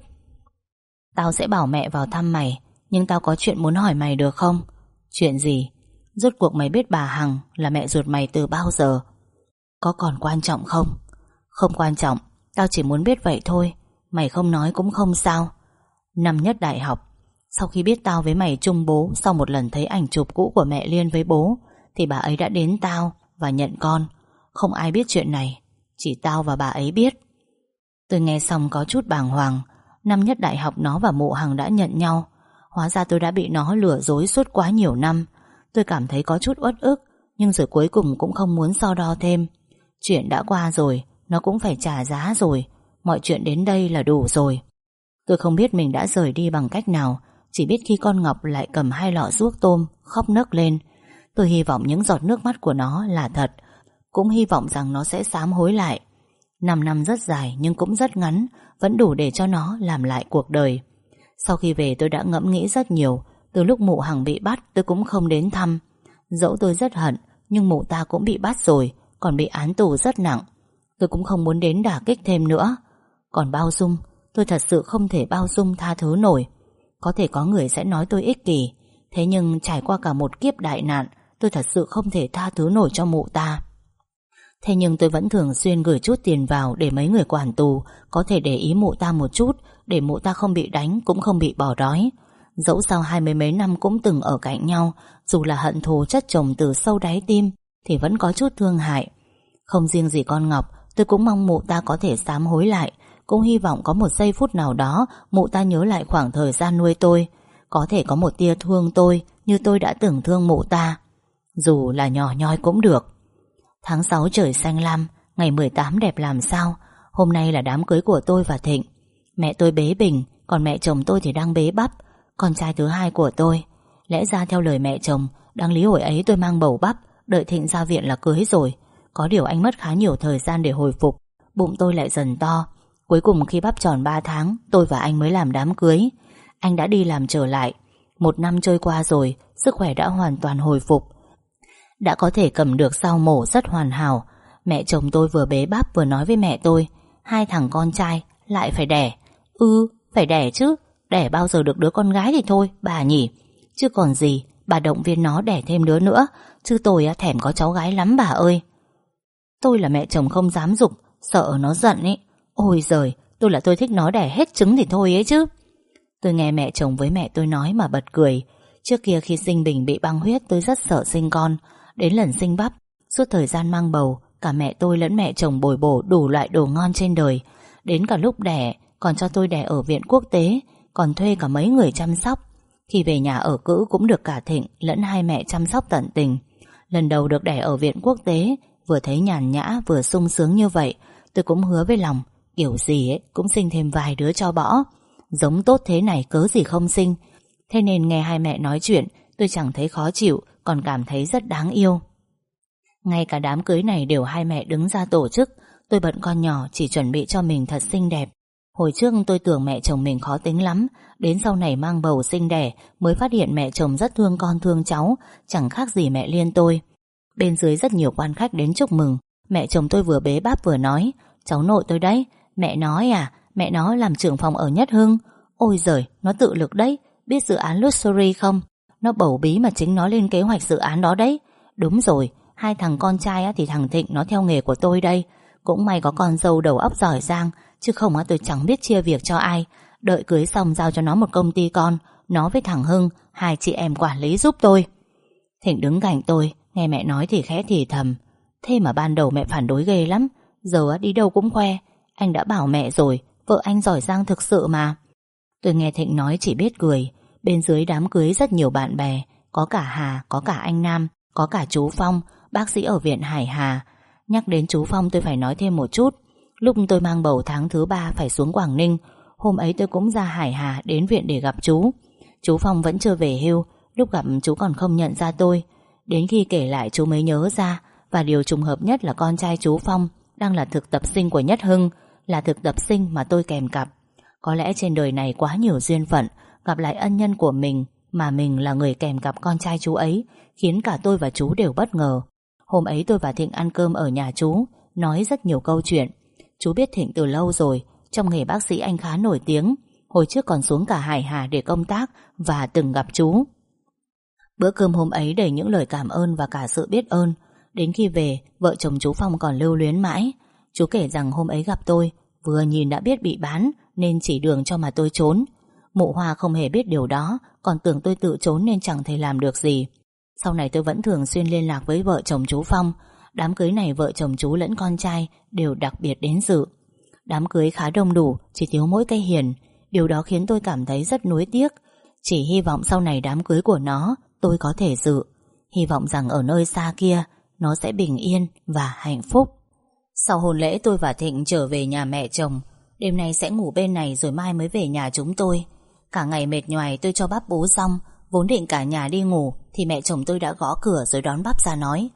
"Tao sẽ bảo mẹ vào thăm mày, nhưng tao có chuyện muốn hỏi mày được không?" "Chuyện gì?" "Rốt cuộc mày biết bà Hằng là mẹ ruột mày từ bao giờ?" "Có còn quan trọng không?" "Không quan trọng, tao chỉ muốn biết vậy thôi. Mày không nói cũng không sao. Năm nhất đại học, sau khi biết tao với mày chung bố, sau một lần thấy ảnh chụp cũ của mẹ Liên với bố, thì bà ấy đã đến tao và nhận con. Không ai biết chuyện này, chỉ tao và bà ấy biết." Tôi nghe xong có chút bàng hoàng. Năm nhất đại học nó và mụ Hằng đã nhận nhau. Hóa ra tôi đã bị nó lừa dối suốt quá nhiều năm. Tôi cảm thấy có chút uất ức, nhưng rồi cuối cùng cũng không muốn so đo thêm. Chuyện đã qua rồi, nó cũng phải trả giá rồi. Mọi chuyện đến đây là đủ rồi. Tôi không biết mình đã rời đi bằng cách nào, chỉ biết khi con Ngọc lại cầm 2 lọ ruốc tôm, khóc nấc lên. Tôi hy vọng những giọt nước mắt của nó là thật, cũng hy vọng rằng nó sẽ sám hối lại. 5 năm rất dài nhưng cũng rất ngắn, vẫn đủ để cho nó làm lại cuộc đời. Sau khi về tôi đã ngẫm nghĩ rất nhiều. Từ lúc mụ Hằng bị bắt tôi cũng không đến thăm. Dẫu tôi rất hận, nhưng mụ ta cũng bị bắt rồi, còn bị án tù rất nặng. Tôi cũng không muốn đến đả kích thêm nữa. Còn bao dung, tôi thật sự không thể bao dung tha thứ nổi. Có thể có người sẽ nói tôi ích kỷ, thế nhưng trải qua cả một kiếp đại nạn, tôi thật sự không thể tha thứ nổi cho mụ ta. Thế nhưng tôi vẫn thường xuyên gửi chút tiền vào để mấy người quản tù có thể để ý mụ ta một chút, để mụ ta không bị đánh cũng không bị bỏ đói. Dẫu sao 20 mấy năm cũng từng ở cạnh nhau, dù là hận thù chất chồng từ sâu đáy tim thì vẫn có chút thương hại. Không riêng gì con Ngọc, tôi cũng mong mụ ta có thể sám hối lại. Cũng hy vọng có một giây phút nào đó mụ ta nhớ lại khoảng thời gian nuôi tôi, có thể có một tia thương tôi như tôi đã từng thương mụ ta, dù là nhỏ nhoi cũng được. Tháng 6 trời xanh lam, ngày 18 đẹp làm sao. Hôm nay là đám cưới của tôi và Thịnh. Mẹ tôi bế bình, còn mẹ chồng tôi thì đang bế bắp, con trai thứ hai của tôi. Lẽ ra theo lời mẹ chồng, đáng lý hồi ấy tôi mang bầu bắp, đợi Thịnh ra viện là cưới rồi. Có điều anh mất khá nhiều thời gian để hồi phục, bụng tôi lại dần to. Cuối cùng khi bắp tròn 3 tháng, tôi và anh mới làm đám cưới. Anh đã đi làm trở lại. 1 năm trôi qua rồi, sức khỏe đã hoàn toàn hồi phục, đã có thể cầm được dao mổ rất hoàn hảo. Mẹ chồng tôi vừa bế bắp vừa nói với mẹ tôi, 2 thằng con trai lại phải đẻ. Phải đẻ chứ, đẻ bao giờ được đứa con gái thì thôi bà nhỉ. Chứ còn gì, bà động viên nó đẻ thêm đứa nữa. Chứ tôi thèm có cháu gái lắm bà ơi. Tôi là mẹ chồng không dám giục, sợ nó giận ấy. Ôi giời, tôi thích nó đẻ hết trứng thì thôi ấy chứ. Tôi nghe mẹ chồng với mẹ tôi nói mà bật cười. Trước kia khi sinh Bình bị băng huyết tôi rất sợ sinh con. Đến lần sinh bắp, suốt thời gian mang bầu, cả mẹ tôi lẫn mẹ chồng bồi bổ đủ loại đồ ngon trên đời. Đến cả lúc đẻ còn cho tôi đẻ ở viện quốc tế, còn thuê cả mấy người chăm sóc. Khi về nhà ở cữ cũng được cả Thịnh lẫn hai mẹ chăm sóc tận tình. Lần đầu được đẻ ở viện quốc tế, vừa thấy nhàn nhã vừa sung sướng như vậy, tôi cũng hứa với lòng kiểu gì ấy cũng sinh thêm vài đứa cho bỏ. Giống tốt thế này cớ gì không sinh. Thế nên nghe hai mẹ nói chuyện, tôi chẳng thấy khó chịu, còn cảm thấy rất đáng yêu. Ngay cả đám cưới này đều hai mẹ đứng ra tổ chức. Tôi bận con nhỏ chỉ chuẩn bị cho mình thật xinh đẹp. Hồi trước tôi tưởng mẹ chồng mình khó tính lắm, đến sau này mang bầu sinh đẻ mới phát hiện mẹ chồng rất thương con thương cháu, chẳng khác gì mẹ Liên tôi. Bên dưới rất nhiều quan khách đến chúc mừng. Mẹ chồng tôi vừa bế báp vừa nói: cháu nội tôi đấy. Mẹ nói à? Mẹ nó làm trưởng phòng ở Nhất Hưng. Ôi giời, nó tự lực đấy. Biết dự án Luxury không? Nó bầu bí mà chính nó lên kế hoạch dự án đó đấy. Đúng rồi, hai thằng con trai thì thằng Thịnh nó theo nghề của tôi đây. Cũng may có con dâu đầu óc giỏi giang, chứ không tôi chẳng biết chia việc cho ai. Đợi cưới xong giao cho nó một công ty con, nó với thằng Hưng, hai chị em quản lý giúp tôi. Thịnh đứng cạnh tôi, nghe mẹ nói thì khẽ thì thầm: thế mà ban đầu mẹ phản đối ghê lắm, giờ đi đâu cũng khoe. Anh đã bảo mẹ rồi, vợ anh giỏi giang thực sự mà. Tôi nghe Thịnh nói chỉ biết cười. Bên dưới đám cưới rất nhiều bạn bè, có cả Hà, có cả anh Nam, có cả chú Phong, bác sĩ ở viện Hải Hà. Nhắc đến chú Phong tôi phải nói thêm một chút. Lúc tôi mang bầu tháng thứ 3 phải xuống Quảng Ninh, hôm ấy tôi cũng ra Hải Hà đến viện để gặp chú. Chú Phong vẫn chưa về hưu, lúc gặp chú còn không nhận ra tôi. Đến khi kể lại chú mới nhớ ra. Và điều trùng hợp nhất là con trai chú Phong đang là thực tập sinh của Nhất Hưng, là thực tập sinh mà tôi kèm cặp. Có lẽ trên đời này quá nhiều duyên phận, gặp lại ân nhân của mình mà mình là người kèm cặp con trai chú ấy, khiến cả tôi và chú đều bất ngờ. Hôm ấy tôi và Thịnh ăn cơm ở nhà chú, nói rất nhiều câu chuyện. Chú biết Thịnh từ lâu rồi, trong nghề bác sĩ anh khá nổi tiếng. Hồi trước còn xuống cả Hải Hà để công tác và từng gặp chú. Bữa cơm hôm ấy đầy những lời cảm ơn và cả sự biết ơn. Đến khi về, vợ chồng chú Phong còn lưu luyến mãi. Chú kể rằng hôm ấy gặp tôi, vừa nhìn đã biết bị bán nên chỉ đường cho mà tôi trốn. Mụ Hoa không hề biết điều đó, còn tưởng tôi tự trốn nên chẳng thể làm được gì. Sau này tôi vẫn thường xuyên liên lạc với vợ chồng chú Phong. Đám cưới này vợ chồng chú lẫn con trai đều đặc biệt đến dự. Đám cưới khá đông đủ, chỉ thiếu mỗi cây Hiền. Điều đó khiến tôi cảm thấy rất nuối tiếc. Chỉ hy vọng sau này đám cưới của nó tôi có thể dự. Hy vọng rằng ở nơi xa kia nó sẽ bình yên và hạnh phúc. Sau hôn lễ tôi và Thịnh trở về nhà mẹ chồng. Đêm nay sẽ ngủ bên này rồi mai mới về nhà chúng tôi. Cả ngày mệt nhoài tôi cho bắp bú xong, vốn định cả nhà đi ngủ thì mẹ chồng tôi đã gõ cửa rồi đón bắp ra nói: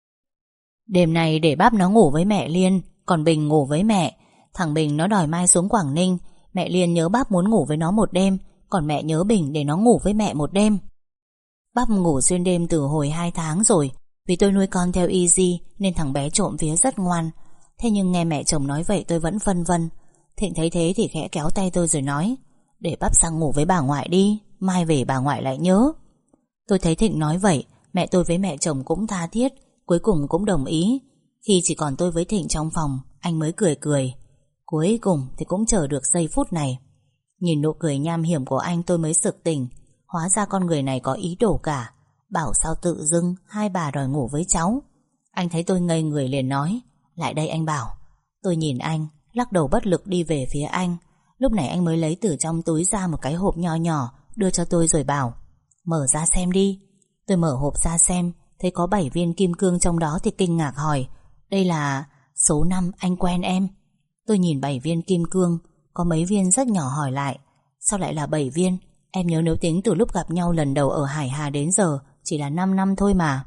đêm nay để bắp nó ngủ với mẹ Liên, còn Bình ngủ với mẹ. Thằng Bình nó đòi mai xuống Quảng Ninh. Mẹ Liên nhớ bắp muốn ngủ với nó một đêm, còn mẹ nhớ Bình để nó ngủ với mẹ một đêm. Bắp ngủ xuyên đêm từ hồi 2 tháng rồi. Vì tôi nuôi con theo Easy nên thằng bé trộm vía rất ngoan. Thế nhưng nghe mẹ chồng nói vậy tôi vẫn phân vân. Thịnh thấy thế thì khẽ kéo tay tôi rồi nói: để bắp sang ngủ với bà ngoại đi, mai về bà ngoại lại nhớ. Tôi thấy Thịnh nói vậy, mẹ tôi với mẹ chồng cũng tha thiết, cuối cùng cũng đồng ý. Khi chỉ còn tôi với Thịnh trong phòng, anh mới cười cười. Cuối cùng thì cũng chờ được giây phút này. Nhìn nụ cười nham hiểm của anh tôi mới sực tỉnh. Hóa ra con người này có ý đồ cả. Bảo sao tự dưng hai bà đòi ngủ với cháu. Anh thấy tôi ngây người liền nói: lại đây anh Bảo. Tôi nhìn anh, lắc đầu bất lực đi về phía anh. Lúc này anh mới lấy từ trong túi ra một cái hộp nho nhỏ, đưa cho tôi rồi bảo: mở ra xem đi. Tôi mở hộp ra xem, thấy có 7 viên kim cương trong đó thì kinh ngạc hỏi: đây là số 5 anh quen em. Tôi nhìn 7 viên kim cương, có mấy viên rất nhỏ hỏi lại: sao lại là 7 viên? Em nhớ nếu tính từ lúc gặp nhau lần đầu ở Hải Hà đến giờ chỉ là 5 năm thôi mà.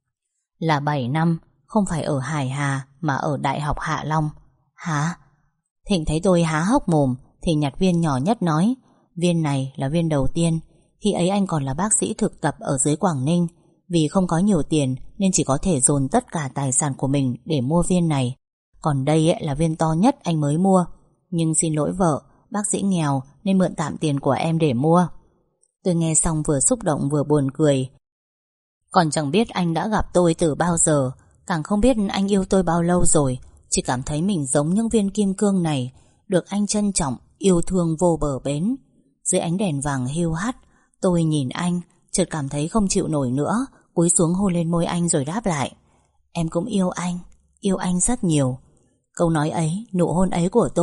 Là 7 năm, không phải ở Hải Hà mà ở Đại học Hạ Long. Hả? Thịnh thấy tôi há hốc mồm thì nhặt viên nhỏ nhất nói: viên này là viên đầu tiên. Khi ấy anh còn là bác sĩ thực tập ở dưới Quảng Ninh. Vì không có nhiều tiền nên chỉ có thể dồn tất cả tài sản của mình để mua viên này. Còn đây là viên to nhất anh mới mua. Nhưng xin lỗi vợ, bác sĩ nghèo nên mượn tạm tiền của em để mua. Tôi nghe xong vừa xúc động vừa buồn cười. Còn chẳng biết anh đã gặp tôi từ bao giờ, càng không biết anh yêu tôi bao lâu rồi. Chỉ cảm thấy mình giống những viên kim cương này, được anh trân trọng, yêu thương vô bờ bến. Dưới ánh đèn vàng hiu hắt, tôi nhìn anh, chợt cảm thấy không chịu nổi nữa, cúi xuống hôn lên môi anh rồi đáp lại: em cũng yêu anh rất nhiều. Câu nói ấy, nụ hôn ấy của tôi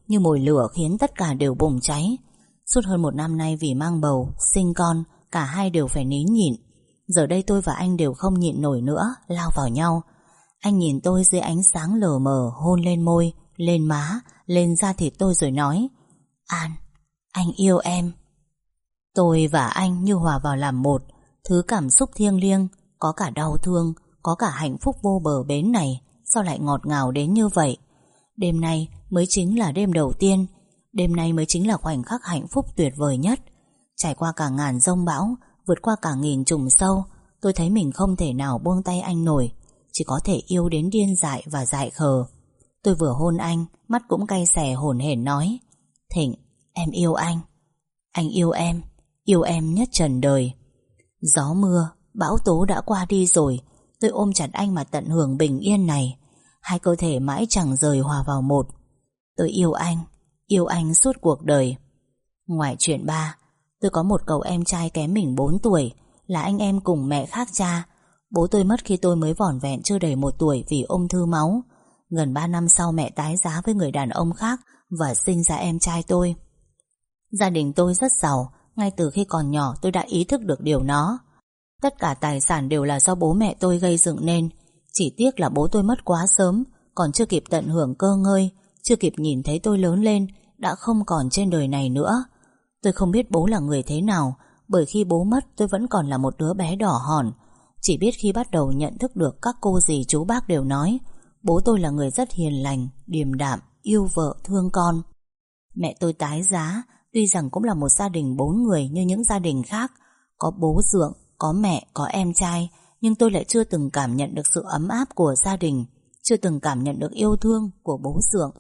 như mồi lửa khiến tất cả đều bùng cháy. Suốt hơn 1 năm nay vì mang bầu, sinh con, cả hai đều phải nín nhịn. Giờ đây tôi và anh đều không nhịn nổi nữa, lao vào nhau. Anh nhìn tôi dưới ánh sáng lờ mờ, hôn lên môi, lên má, lên da thịt tôi rồi nói: An, anh yêu em. Tôi và anh như hòa vào làm một. Thứ cảm xúc thiêng liêng, có cả đau thương, có cả hạnh phúc vô bờ bến này, sao lại ngọt ngào đến như vậy? Đêm nay mới chính là đêm đầu tiên. Đêm nay mới chính là khoảnh khắc hạnh phúc tuyệt vời nhất. Trải qua cả ngàn giông bão, vượt qua cả nghìn trùng sâu, tôi thấy mình không thể nào buông tay anh nổi. Chỉ có thể yêu đến điên dại và dại khờ. Tôi vừa hôn anh, mắt cũng cay xè hổn hển nói: Thịnh, em yêu anh. Anh yêu em nhất trần đời. Gió mưa, bão tố đã qua đi rồi. Tôi ôm chặt anh mà tận hưởng bình yên này. Hai cơ thể mãi chẳng rời hòa vào một. Tôi yêu anh suốt cuộc đời. Ngoài chuyện ba, tôi có một cậu em trai kém mình 4 tuổi, là anh em cùng mẹ khác cha. Bố tôi mất khi tôi mới vỏn vẹn chưa đầy 1 tuổi vì ung thư máu. Gần 3 năm sau mẹ tái giá với người đàn ông khác và sinh ra em trai tôi. Gia đình tôi rất giàu. Ngay từ khi còn nhỏ tôi đã ý thức được điều đó. Tất cả tài sản đều là do bố mẹ tôi gây dựng nên. Chỉ tiếc là bố tôi mất quá sớm, còn chưa kịp tận hưởng cơ ngơi, chưa kịp nhìn thấy tôi lớn lên, đã không còn trên đời này nữa. Tôi không biết bố là người thế nào, bởi khi bố mất tôi vẫn còn là một đứa bé đỏ hòn. Chỉ biết khi bắt đầu nhận thức được các cô dì chú bác đều nói bố tôi là người rất hiền lành, điềm đạm, yêu vợ, thương con. Mẹ tôi tái giá, tuy rằng cũng là một gia đình 4 người như những gia đình khác, có bố dượng, có mẹ, có em trai, nhưng tôi lại chưa từng cảm nhận được sự ấm áp của gia đình, chưa từng cảm nhận được yêu thương của bố dượng.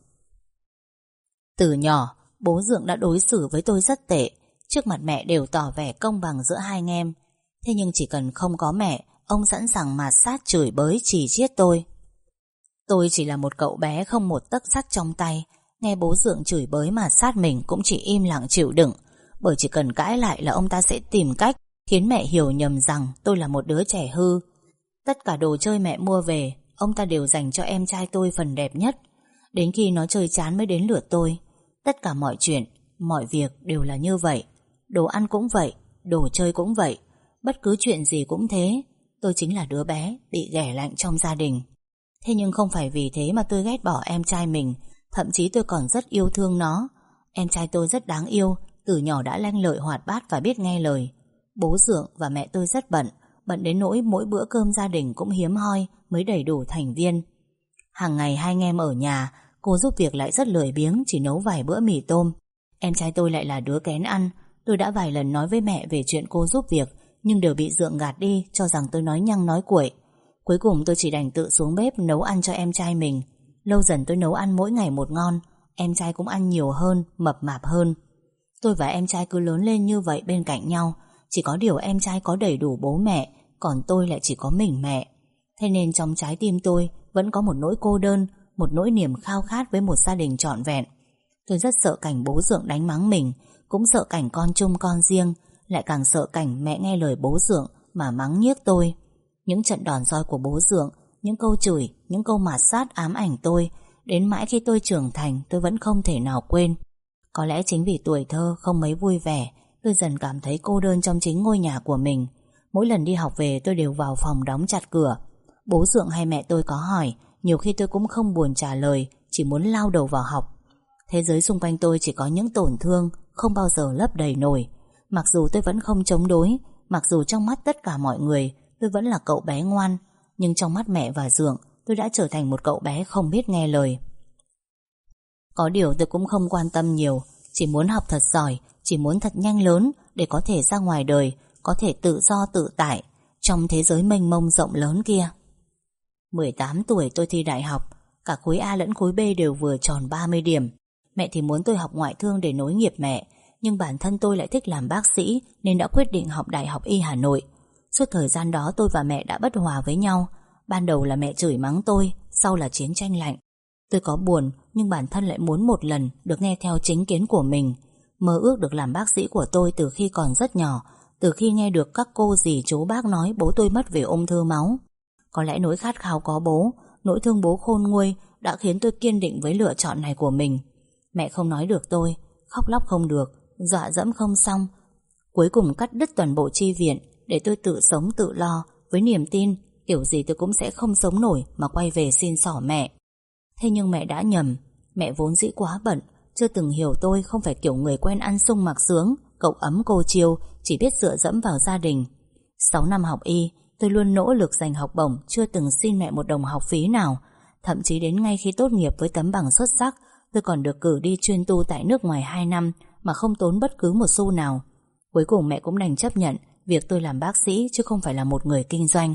Từ nhỏ, bố dượng đã đối xử với tôi rất tệ. Trước mặt mẹ đều tỏ vẻ công bằng giữa hai anh em. Thế nhưng chỉ cần không có mẹ, ông sẵn sàng mạt sát chửi bới chì chiết tôi. Tôi chỉ là một cậu bé không một tấc sắt trong tay, nghe bố dượng chửi bới mạt sát mình cũng chỉ im lặng chịu đựng. Bởi chỉ cần cãi lại là ông ta sẽ tìm cách khiến mẹ hiểu nhầm rằng tôi là một đứa trẻ hư. Tất cả đồ chơi mẹ mua về, ông ta đều dành cho em trai tôi phần đẹp nhất. Đến khi nó chơi chán mới đến lượt tôi. Tất cả mọi chuyện, mọi việc đều là như vậy. Đồ ăn cũng vậy, đồ chơi cũng vậy. Bất cứ chuyện gì cũng thế. Tôi chính là đứa bé bị ghẻ lạnh trong gia đình. Thế nhưng không phải vì thế mà tôi ghét bỏ em trai mình. Thậm chí tôi còn rất yêu thương nó. Em trai tôi rất đáng yêu, từ nhỏ đã lanh lợi hoạt bát và biết nghe lời. Bố dượng và mẹ tôi rất bận, bận đến nỗi mỗi bữa cơm gia đình cũng hiếm hoi mới đầy đủ thành viên. Hàng ngày hai anh em ở nhà, cô giúp việc lại rất lười biếng, chỉ nấu vài bữa mì tôm. Em trai tôi lại là đứa kén ăn. Tôi đã vài lần nói với mẹ về chuyện cô giúp việc, nhưng đều bị dượng gạt đi, cho rằng tôi nói nhăng nói cuội. Cuối cùng tôi chỉ đành tự xuống bếp nấu ăn cho em trai mình. Lâu dần tôi nấu ăn mỗi ngày một ngon, em trai cũng ăn nhiều hơn, mập mạp hơn. Tôi và em trai cứ lớn lên như vậy bên cạnh nhau. Chỉ có điều em trai có đầy đủ bố mẹ, còn tôi lại chỉ có mình mẹ. Thế nên trong trái tim tôi vẫn có một nỗi cô đơn, một nỗi niềm khao khát với một gia đình trọn vẹn. Tôi rất sợ cảnh bố dượng đánh mắng mình, cũng sợ cảnh con chung con riêng, lại càng sợ cảnh mẹ nghe lời bố dượng mà mắng nhiếc tôi. Những trận đòn roi của bố dượng, những câu chửi, những câu mạt sát ám ảnh tôi. Đến mãi khi tôi trưởng thành tôi vẫn không thể nào quên. Có lẽ chính vì tuổi thơ không mấy vui vẻ, tôi dần cảm thấy cô đơn trong chính ngôi nhà của mình. Mỗi lần đi học về tôi đều vào phòng đóng chặt cửa. Bố dượng hay mẹ tôi có hỏi, nhiều khi tôi cũng không buồn trả lời, chỉ muốn lao đầu vào học. Thế giới xung quanh tôi chỉ có những tổn thương, không bao giờ lấp đầy nổi. Mặc dù tôi vẫn không chống đối, mặc dù trong mắt tất cả mọi người tôi vẫn là cậu bé ngoan, nhưng trong mắt mẹ và dượng tôi đã trở thành một cậu bé không biết nghe lời. Có điều tôi cũng không quan tâm nhiều, chỉ muốn học thật giỏi, chỉ muốn thật nhanh lớn để có thể ra ngoài đời, có thể tự do tự tại trong thế giới mênh mông rộng lớn kia. 18 tuổi tôi thi đại học, cả khối A lẫn khối B đều vừa tròn 30 điểm. Mẹ thì muốn tôi học ngoại thương để nối nghiệp mẹ, nhưng bản thân tôi lại thích làm bác sĩ nên đã quyết định học Đại học Y Hà Nội. Suốt thời gian đó tôi và mẹ đã bất hòa với nhau. Ban đầu là mẹ chửi mắng tôi, sau là chiến tranh lạnh. Tôi có buồn, nhưng bản thân lại muốn một lần được nghe theo chính kiến của mình. Mơ ước được làm bác sĩ của tôi từ khi còn rất nhỏ, từ khi nghe được các cô dì chú bác nói bố tôi mất vì ung thư máu. Có lẽ nỗi khát khao có bố, nỗi thương bố khôn nguôi đã khiến tôi kiên định với lựa chọn này của mình. Mẹ không nói được tôi, khóc lóc không được, dọa dẫm không xong. Cuối cùng cắt đứt toàn bộ chi viện để tôi tự sống tự lo, với niềm tin kiểu gì tôi cũng sẽ không sống nổi mà quay về xin xỏ mẹ. Thế nhưng mẹ đã nhầm. Mẹ vốn dĩ quá bận, chưa từng hiểu tôi không phải kiểu người quen ăn sung mặc sướng, cậu ấm cô chiêu, chỉ biết dựa dẫm vào gia đình. 6 năm học y, tôi luôn nỗ lực giành học bổng, chưa từng xin mẹ một đồng học phí nào. Thậm chí đến ngay khi tốt nghiệp với tấm bằng xuất sắc, tôi còn được cử đi chuyên tu tại nước ngoài 2 năm mà không tốn bất cứ một xu nào. Cuối cùng mẹ cũng đành chấp nhận việc tôi làm bác sĩ chứ không phải là một người kinh doanh.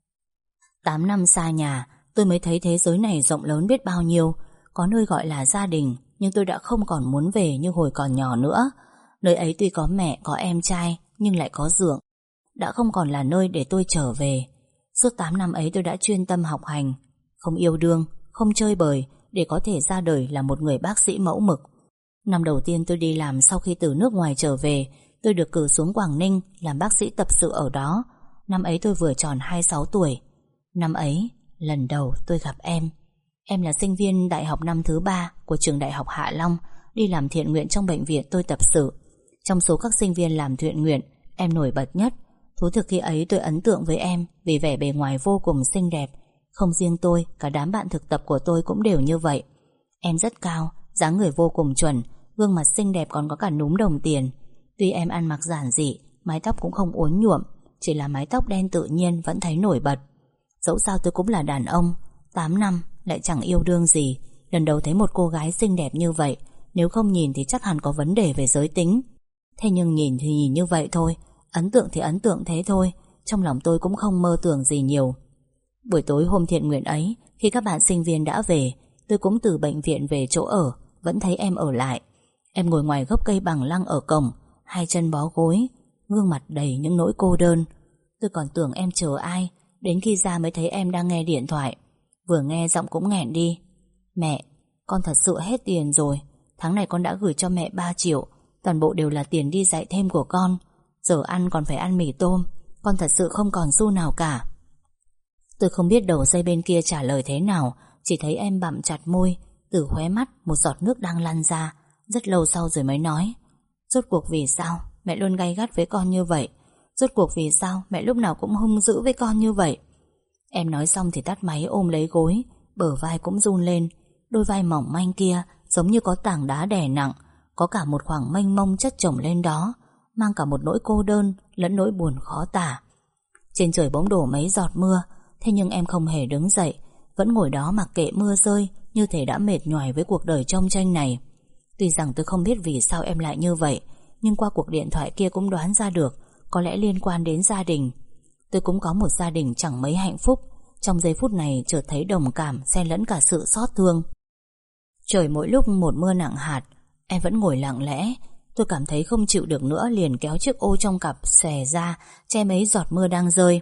8 năm xa nhà, tôi mới thấy thế giới này rộng lớn biết bao nhiêu. Có nơi gọi là gia đình, nhưng tôi đã không còn muốn về như hồi còn nhỏ nữa. Nơi ấy tuy có mẹ, có em trai, nhưng lại có Dượng. Đã không còn là nơi để tôi trở về. Suốt 8 năm ấy tôi đã chuyên tâm học hành, không yêu đương, không chơi bời, để có thể ra đời là một người bác sĩ mẫu mực. Năm đầu tiên tôi đi làm sau khi từ nước ngoài trở về, tôi được cử xuống Quảng Ninh làm bác sĩ tập sự ở đó. Năm ấy tôi vừa tròn 26 tuổi. Năm ấy, lần đầu tôi gặp em. Em là sinh viên đại học năm thứ 3 của trường đại học Hạ Long, đi làm thiện nguyện trong bệnh viện tôi tập sự. Trong số các sinh viên làm thiện nguyện, em nổi bật nhất. Thú thực khi ấy tôi ấn tượng với em vì vẻ bề ngoài vô cùng xinh đẹp. Không riêng tôi, cả đám bạn thực tập của tôi cũng đều như vậy. Em rất cao, dáng người vô cùng chuẩn, gương mặt xinh đẹp còn có cả núm đồng tiền. Tuy em ăn mặc giản dị, mái tóc cũng không uốn nhuộm, chỉ là mái tóc đen tự nhiên vẫn thấy nổi bật. Dẫu sao tôi cũng là đàn ông, 8 năm lại chẳng yêu đương gì. Lần đầu thấy một cô gái xinh đẹp như vậy, nếu không nhìn thì chắc hẳn có vấn đề về giới tính. Thế nhưng nhìn thì nhìn như vậy thôi, ấn tượng thì ấn tượng thế thôi. Trong lòng tôi cũng không mơ tưởng gì nhiều. Buổi tối hôm thiện nguyện ấy, khi các bạn sinh viên đã về, tôi cũng từ bệnh viện về chỗ ở, vẫn thấy em ở lại. Em ngồi ngoài gốc cây bằng lăng ở cổng, hai chân bó gối, gương mặt đầy những nỗi cô đơn. Tôi còn tưởng em chờ ai, đến khi ra mới thấy em đang nghe điện thoại. Vừa nghe giọng cũng nghẹn đi. Mẹ, con thật sự hết tiền rồi. Tháng này con đã gửi cho mẹ 3 triệu, toàn bộ đều là tiền đi dạy thêm của con. Giờ ăn còn phải ăn mì tôm, con thật sự không còn xu nào cả. Tôi không biết đầu dây bên kia trả lời thế nào, chỉ thấy em bặm chặt môi, từ khóe mắt một giọt nước đang lăn ra. Rất lâu sau rồi mới nói: rốt cuộc vì sao mẹ luôn gay gắt với con như vậy? Rốt cuộc vì sao mẹ lúc nào cũng hung dữ với con như vậy? Em nói xong thì tắt máy ôm lấy gối, bờ vai cũng run lên. Đôi vai mỏng manh kia giống như có tảng đá đè nặng, có cả một khoảng mênh mông chất chồng lên đó, mang cả một nỗi cô đơn lẫn nỗi buồn khó tả. Trên trời bỗng đổ mấy giọt mưa, thế nhưng em không hề đứng dậy, vẫn ngồi đó mặc kệ mưa rơi, như thể đã mệt nhoài với cuộc đời chông chênh này. Tuy rằng tôi không biết vì sao em lại như vậy, nhưng qua cuộc điện thoại kia cũng đoán ra được, có lẽ liên quan đến gia đình. Tôi cũng có một gia đình chẳng mấy hạnh phúc. Trong giây phút này chợt thấy đồng cảm xen lẫn cả sự xót thương. Trời mỗi lúc một mưa nặng hạt, em vẫn ngồi lặng lẽ. Tôi cảm thấy không chịu được nữa, liền kéo chiếc ô trong cặp xòe ra che mấy giọt mưa đang rơi.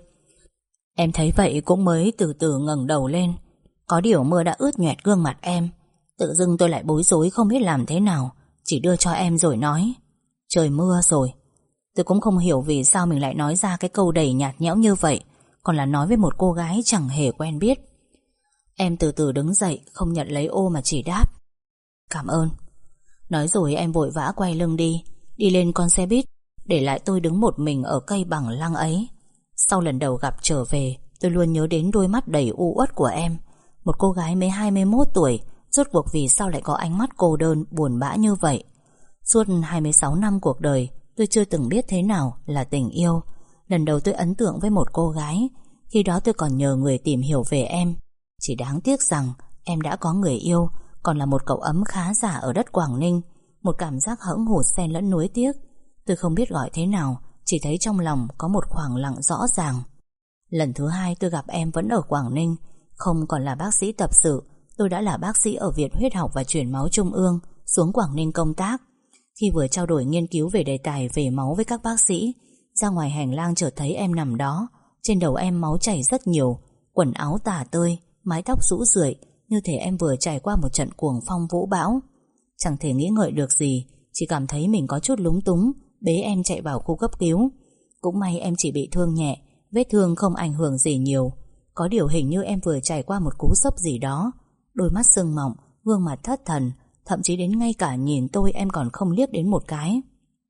Em thấy vậy cũng mới từ từ ngẩng đầu lên. Có điều mưa đã ướt nhoẹt gương mặt em. Tự dưng tôi lại bối rối không biết làm thế nào, chỉ đưa cho em rồi nói: trời mưa rồi. Tôi cũng không hiểu vì sao mình lại nói ra cái câu đầy nhạt nhẽo như vậy, còn là nói với một cô gái chẳng hề quen biết. Em từ từ đứng dậy, không nhận lấy ô mà chỉ đáp: cảm ơn. Nói rồi em vội vã quay lưng đi lên con xe buýt, để lại tôi đứng một mình ở cây bằng lăng ấy. Sau lần đầu gặp trở về, tôi luôn nhớ đến đôi mắt đầy u uất của em. Một cô gái mới 21 tuổi, rốt cuộc vì sao lại có ánh mắt cô đơn, buồn bã như vậy. Suốt 26 năm cuộc đời, tôi chưa từng biết thế nào là tình yêu. Lần đầu tôi ấn tượng với một cô gái, khi đó tôi còn nhờ người tìm hiểu về em. Chỉ đáng tiếc rằng em đã có người yêu, còn là một cậu ấm khá giả ở đất Quảng Ninh. Một cảm giác hững hụt xen lẫn nuối tiếc. Tôi không biết gọi thế nào, chỉ thấy trong lòng có một khoảng lặng rõ ràng. Lần thứ 2 tôi gặp em vẫn ở Quảng Ninh. Không còn là bác sĩ tập sự, tôi đã là bác sĩ ở Viện Huyết học và Truyền máu Trung ương, xuống Quảng Ninh công tác. Khi vừa trao đổi nghiên cứu về đề tài về máu với các bác sĩ, ra ngoài hành lang chợt thấy em nằm đó. Trên đầu em máu chảy rất nhiều, quần áo tả tơi, mái tóc rũ rượi, như thể em vừa trải qua một trận cuồng phong vũ bão. Chẳng thể nghĩ ngợi được gì, chỉ cảm thấy mình có chút lúng túng, bế em chạy vào khu cấp cứu. Cũng may em chỉ bị thương nhẹ, vết thương không ảnh hưởng gì nhiều. Có điều hình như em vừa trải qua một cú sốc gì đó. Đôi mắt sưng mọng, gương mặt thất thần, thậm chí đến ngay cả nhìn tôi em còn không liếc đến một cái.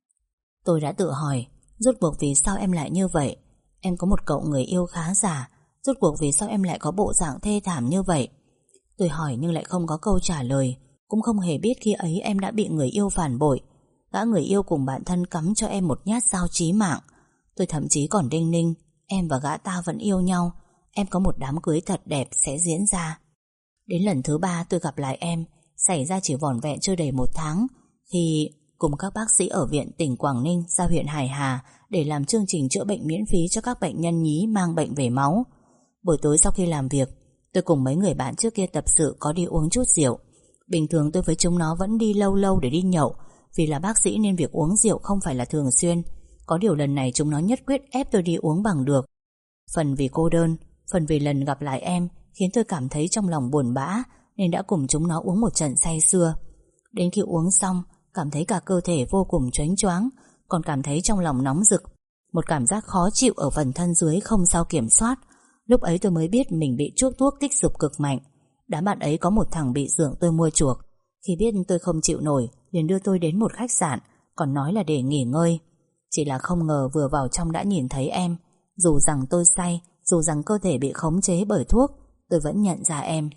Tôi đã tự hỏi, rốt cuộc vì sao em lại như vậy? Em có một cậu người yêu khá giả, rốt cuộc vì sao em lại có bộ dạng thê thảm như vậy? Tôi hỏi nhưng lại không có câu trả lời, cũng không hề biết khi ấy em đã bị người yêu phản bội. Gã người yêu cùng bạn thân cắm cho em một nhát dao chí mạng. Tôi thậm chí còn đinh ninh, em và gã ta vẫn yêu nhau, em có một đám cưới thật đẹp sẽ diễn ra. Đến lần thứ 3 tôi gặp lại em, xảy ra chỉ vỏn vẹn chưa đầy 1 tháng, khi cùng các bác sĩ ở viện tỉnh Quảng Ninh ra huyện Hải Hà để làm chương trình chữa bệnh miễn phí cho các bệnh nhân nhí mang bệnh về máu. Buổi tối sau khi làm việc, tôi cùng mấy người bạn trước kia tập sự có đi uống chút rượu. Bình thường tôi với chúng nó vẫn đi lâu lâu để đi nhậu, vì là bác sĩ nên việc uống rượu không phải là thường xuyên. Có điều lần này chúng nó nhất quyết ép tôi đi uống bằng được. Phần vì cô đơn, phần vì lần gặp lại em khiến tôi cảm thấy trong lòng buồn bã, nên đã cùng chúng nó uống một trận say sưa. Đến khi uống xong, cảm thấy cả cơ thể vô cùng choáng choáng, còn cảm thấy trong lòng nóng rực, một cảm giác khó chịu ở phần thân dưới không sao kiểm soát. Lúc ấy tôi mới biết mình bị chuốc thuốc kích dục cực mạnh. Đám bạn ấy có một thằng bị dượng tôi mua chuộc. Khi biết tôi không chịu nổi, liền đưa tôi đến một khách sạn, còn nói là để nghỉ ngơi. Chỉ là không ngờ vừa vào trong đã nhìn thấy em. Dù rằng tôi say, dù rằng cơ thể bị khống chế bởi thuốc, tôi vẫn nhận ra em.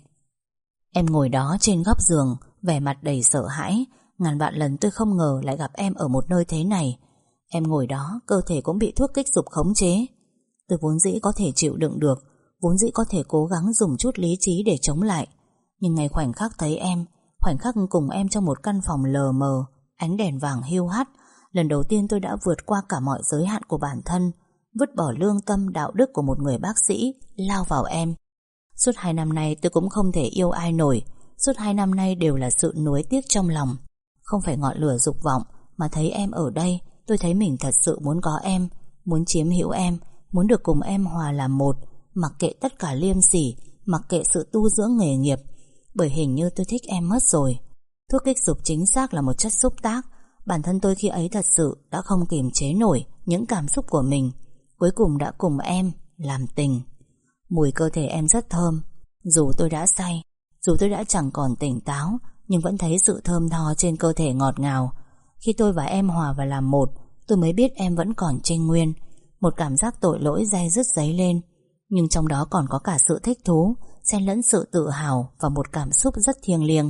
Em ngồi đó trên góc giường, vẻ mặt đầy sợ hãi. Ngàn vạn lần tôi không ngờ lại gặp em ở một nơi thế này. Em ngồi đó, cơ thể cũng bị thuốc kích dục khống chế. Tôi vốn dĩ có thể chịu đựng được, vốn dĩ có thể cố gắng dùng chút lý trí để chống lại. Nhưng ngay khoảnh khắc thấy em, khoảnh khắc cùng em trong một căn phòng lờ mờ, ánh đèn vàng hiu hắt, lần đầu tiên tôi đã vượt qua cả mọi giới hạn của bản thân, vứt bỏ lương tâm đạo đức của một người bác sĩ, lao vào em. Suốt 2 năm nay tôi cũng không thể yêu ai nổi. Suốt 2 năm nay đều là sự nuối tiếc trong lòng. Không phải ngọn lửa dục vọng, mà thấy em ở đây, tôi thấy mình thật sự muốn có em, muốn chiếm hữu em, muốn được cùng em hòa làm một, mặc kệ tất cả liêm sỉ, mặc kệ sự tu dưỡng nghề nghiệp. Bởi hình như tôi thích em mất rồi. Thuốc kích dục chính xác là một chất xúc tác. Bản thân tôi khi ấy thật sự đã không kiềm chế nổi những cảm xúc của mình, cuối cùng đã cùng em làm tình. Mùi cơ thể em rất thơm. Dù tôi đã say, dù tôi đã chẳng còn tỉnh táo, nhưng vẫn thấy sự thơm tho trên cơ thể ngọt ngào. Khi tôi và em hòa vào làm một, tôi mới biết em vẫn còn trinh nguyên. Một cảm giác tội lỗi day dứt dấy lên, nhưng trong đó còn có cả sự thích thú, xen lẫn sự tự hào và một cảm xúc rất thiêng liêng.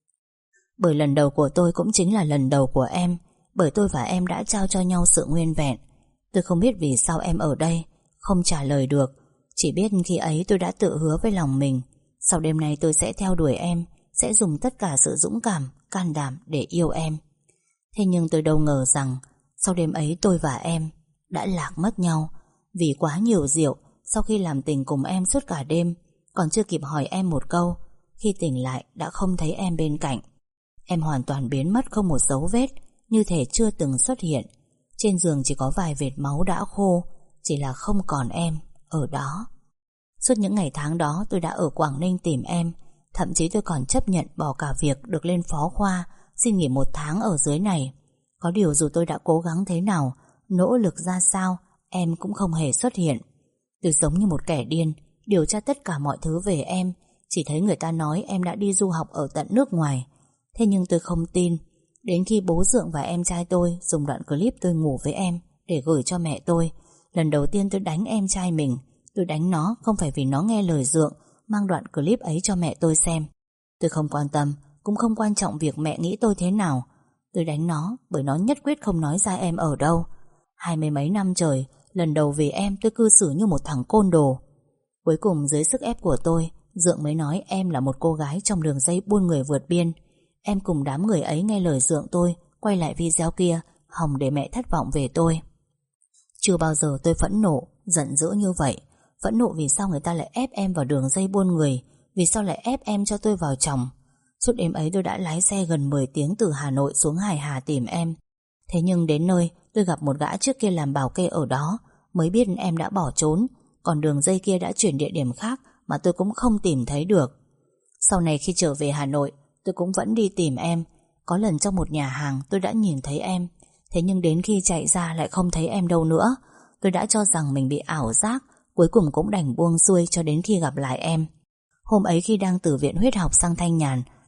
Bởi lần đầu của tôi cũng chính là lần đầu của em, bởi tôi và em đã trao cho nhau sự nguyên vẹn. Tôi không biết vì sao em ở đây, không trả lời được. Chỉ biết khi ấy tôi đã tự hứa với lòng mình, sau đêm nay tôi sẽ theo đuổi em, sẽ dùng tất cả sự dũng cảm, can đảm để yêu em. Thế nhưng tôi đâu ngờ rằng sau đêm ấy tôi và em đã lạc mất nhau. Vì quá nhiều rượu, sau khi làm tình cùng em suốt cả đêm, còn chưa kịp hỏi em một câu, khi tỉnh lại đã không thấy em bên cạnh. Em hoàn toàn biến mất không một dấu vết, như thể chưa từng xuất hiện. Trên giường chỉ có vài vệt máu đã khô, chỉ là không còn em ở đó. Suốt những ngày tháng đó tôi đã ở Quảng Ninh tìm em. Thậm chí tôi còn chấp nhận bỏ cả việc được lên phó khoa, xin nghỉ 1 tháng ở dưới này. Có điều dù tôi đã cố gắng thế nào, nỗ lực ra sao, em cũng không hề xuất hiện. Tôi giống như một kẻ điên, điều tra tất cả mọi thứ về em. Chỉ thấy người ta nói em đã đi du học ở tận nước ngoài. Thế nhưng tôi không tin. Đến khi bố dượng và em trai tôi dùng đoạn clip tôi ngủ với em để gửi cho mẹ tôi, lần đầu tiên tôi đánh em trai mình. Tôi đánh nó không phải vì nó nghe lời dượng mang đoạn clip ấy cho mẹ tôi xem. Tôi không quan tâm, cũng không quan trọng việc mẹ nghĩ tôi thế nào. Tôi đánh nó bởi nó nhất quyết không nói ra em ở đâu. 20 mấy năm trời, lần đầu vì em tôi cư xử như một thằng côn đồ. Cuối cùng dưới sức ép của tôi, dượng mới nói em là một cô gái trong đường dây buôn người vượt biên. Em cùng đám người ấy nghe lời dượng tôi, quay lại video kia, hòng để mẹ thất vọng về tôi. Chưa bao giờ tôi phẫn nộ, giận dữ như vậy. Phẫn nộ vì sao người ta lại ép em vào đường dây buôn người, vì sao lại ép em cho tôi vào chồng. Suốt đêm ấy tôi đã lái xe gần 10 tiếng từ Hà Nội xuống Hải Hà tìm em. Thế nhưng đến nơi tôi gặp một gã trước kia làm bảo kê ở đó, mới biết em đã bỏ trốn, còn đường dây kia đã chuyển địa điểm khác mà tôi cũng không tìm thấy được. Sau này khi trở về Hà Nội, tôi cũng vẫn đi tìm em. Có lần trong một nhà hàng tôi đã nhìn thấy em, thế nhưng đến khi chạy ra lại không thấy em đâu nữa. Tôi đã cho rằng mình bị ảo giác, cuối cùng cũng đành buông xuôi cho đến khi gặp lại em. Hôm ấy khi đang từ viện huyết học sang Thanh Nhàn,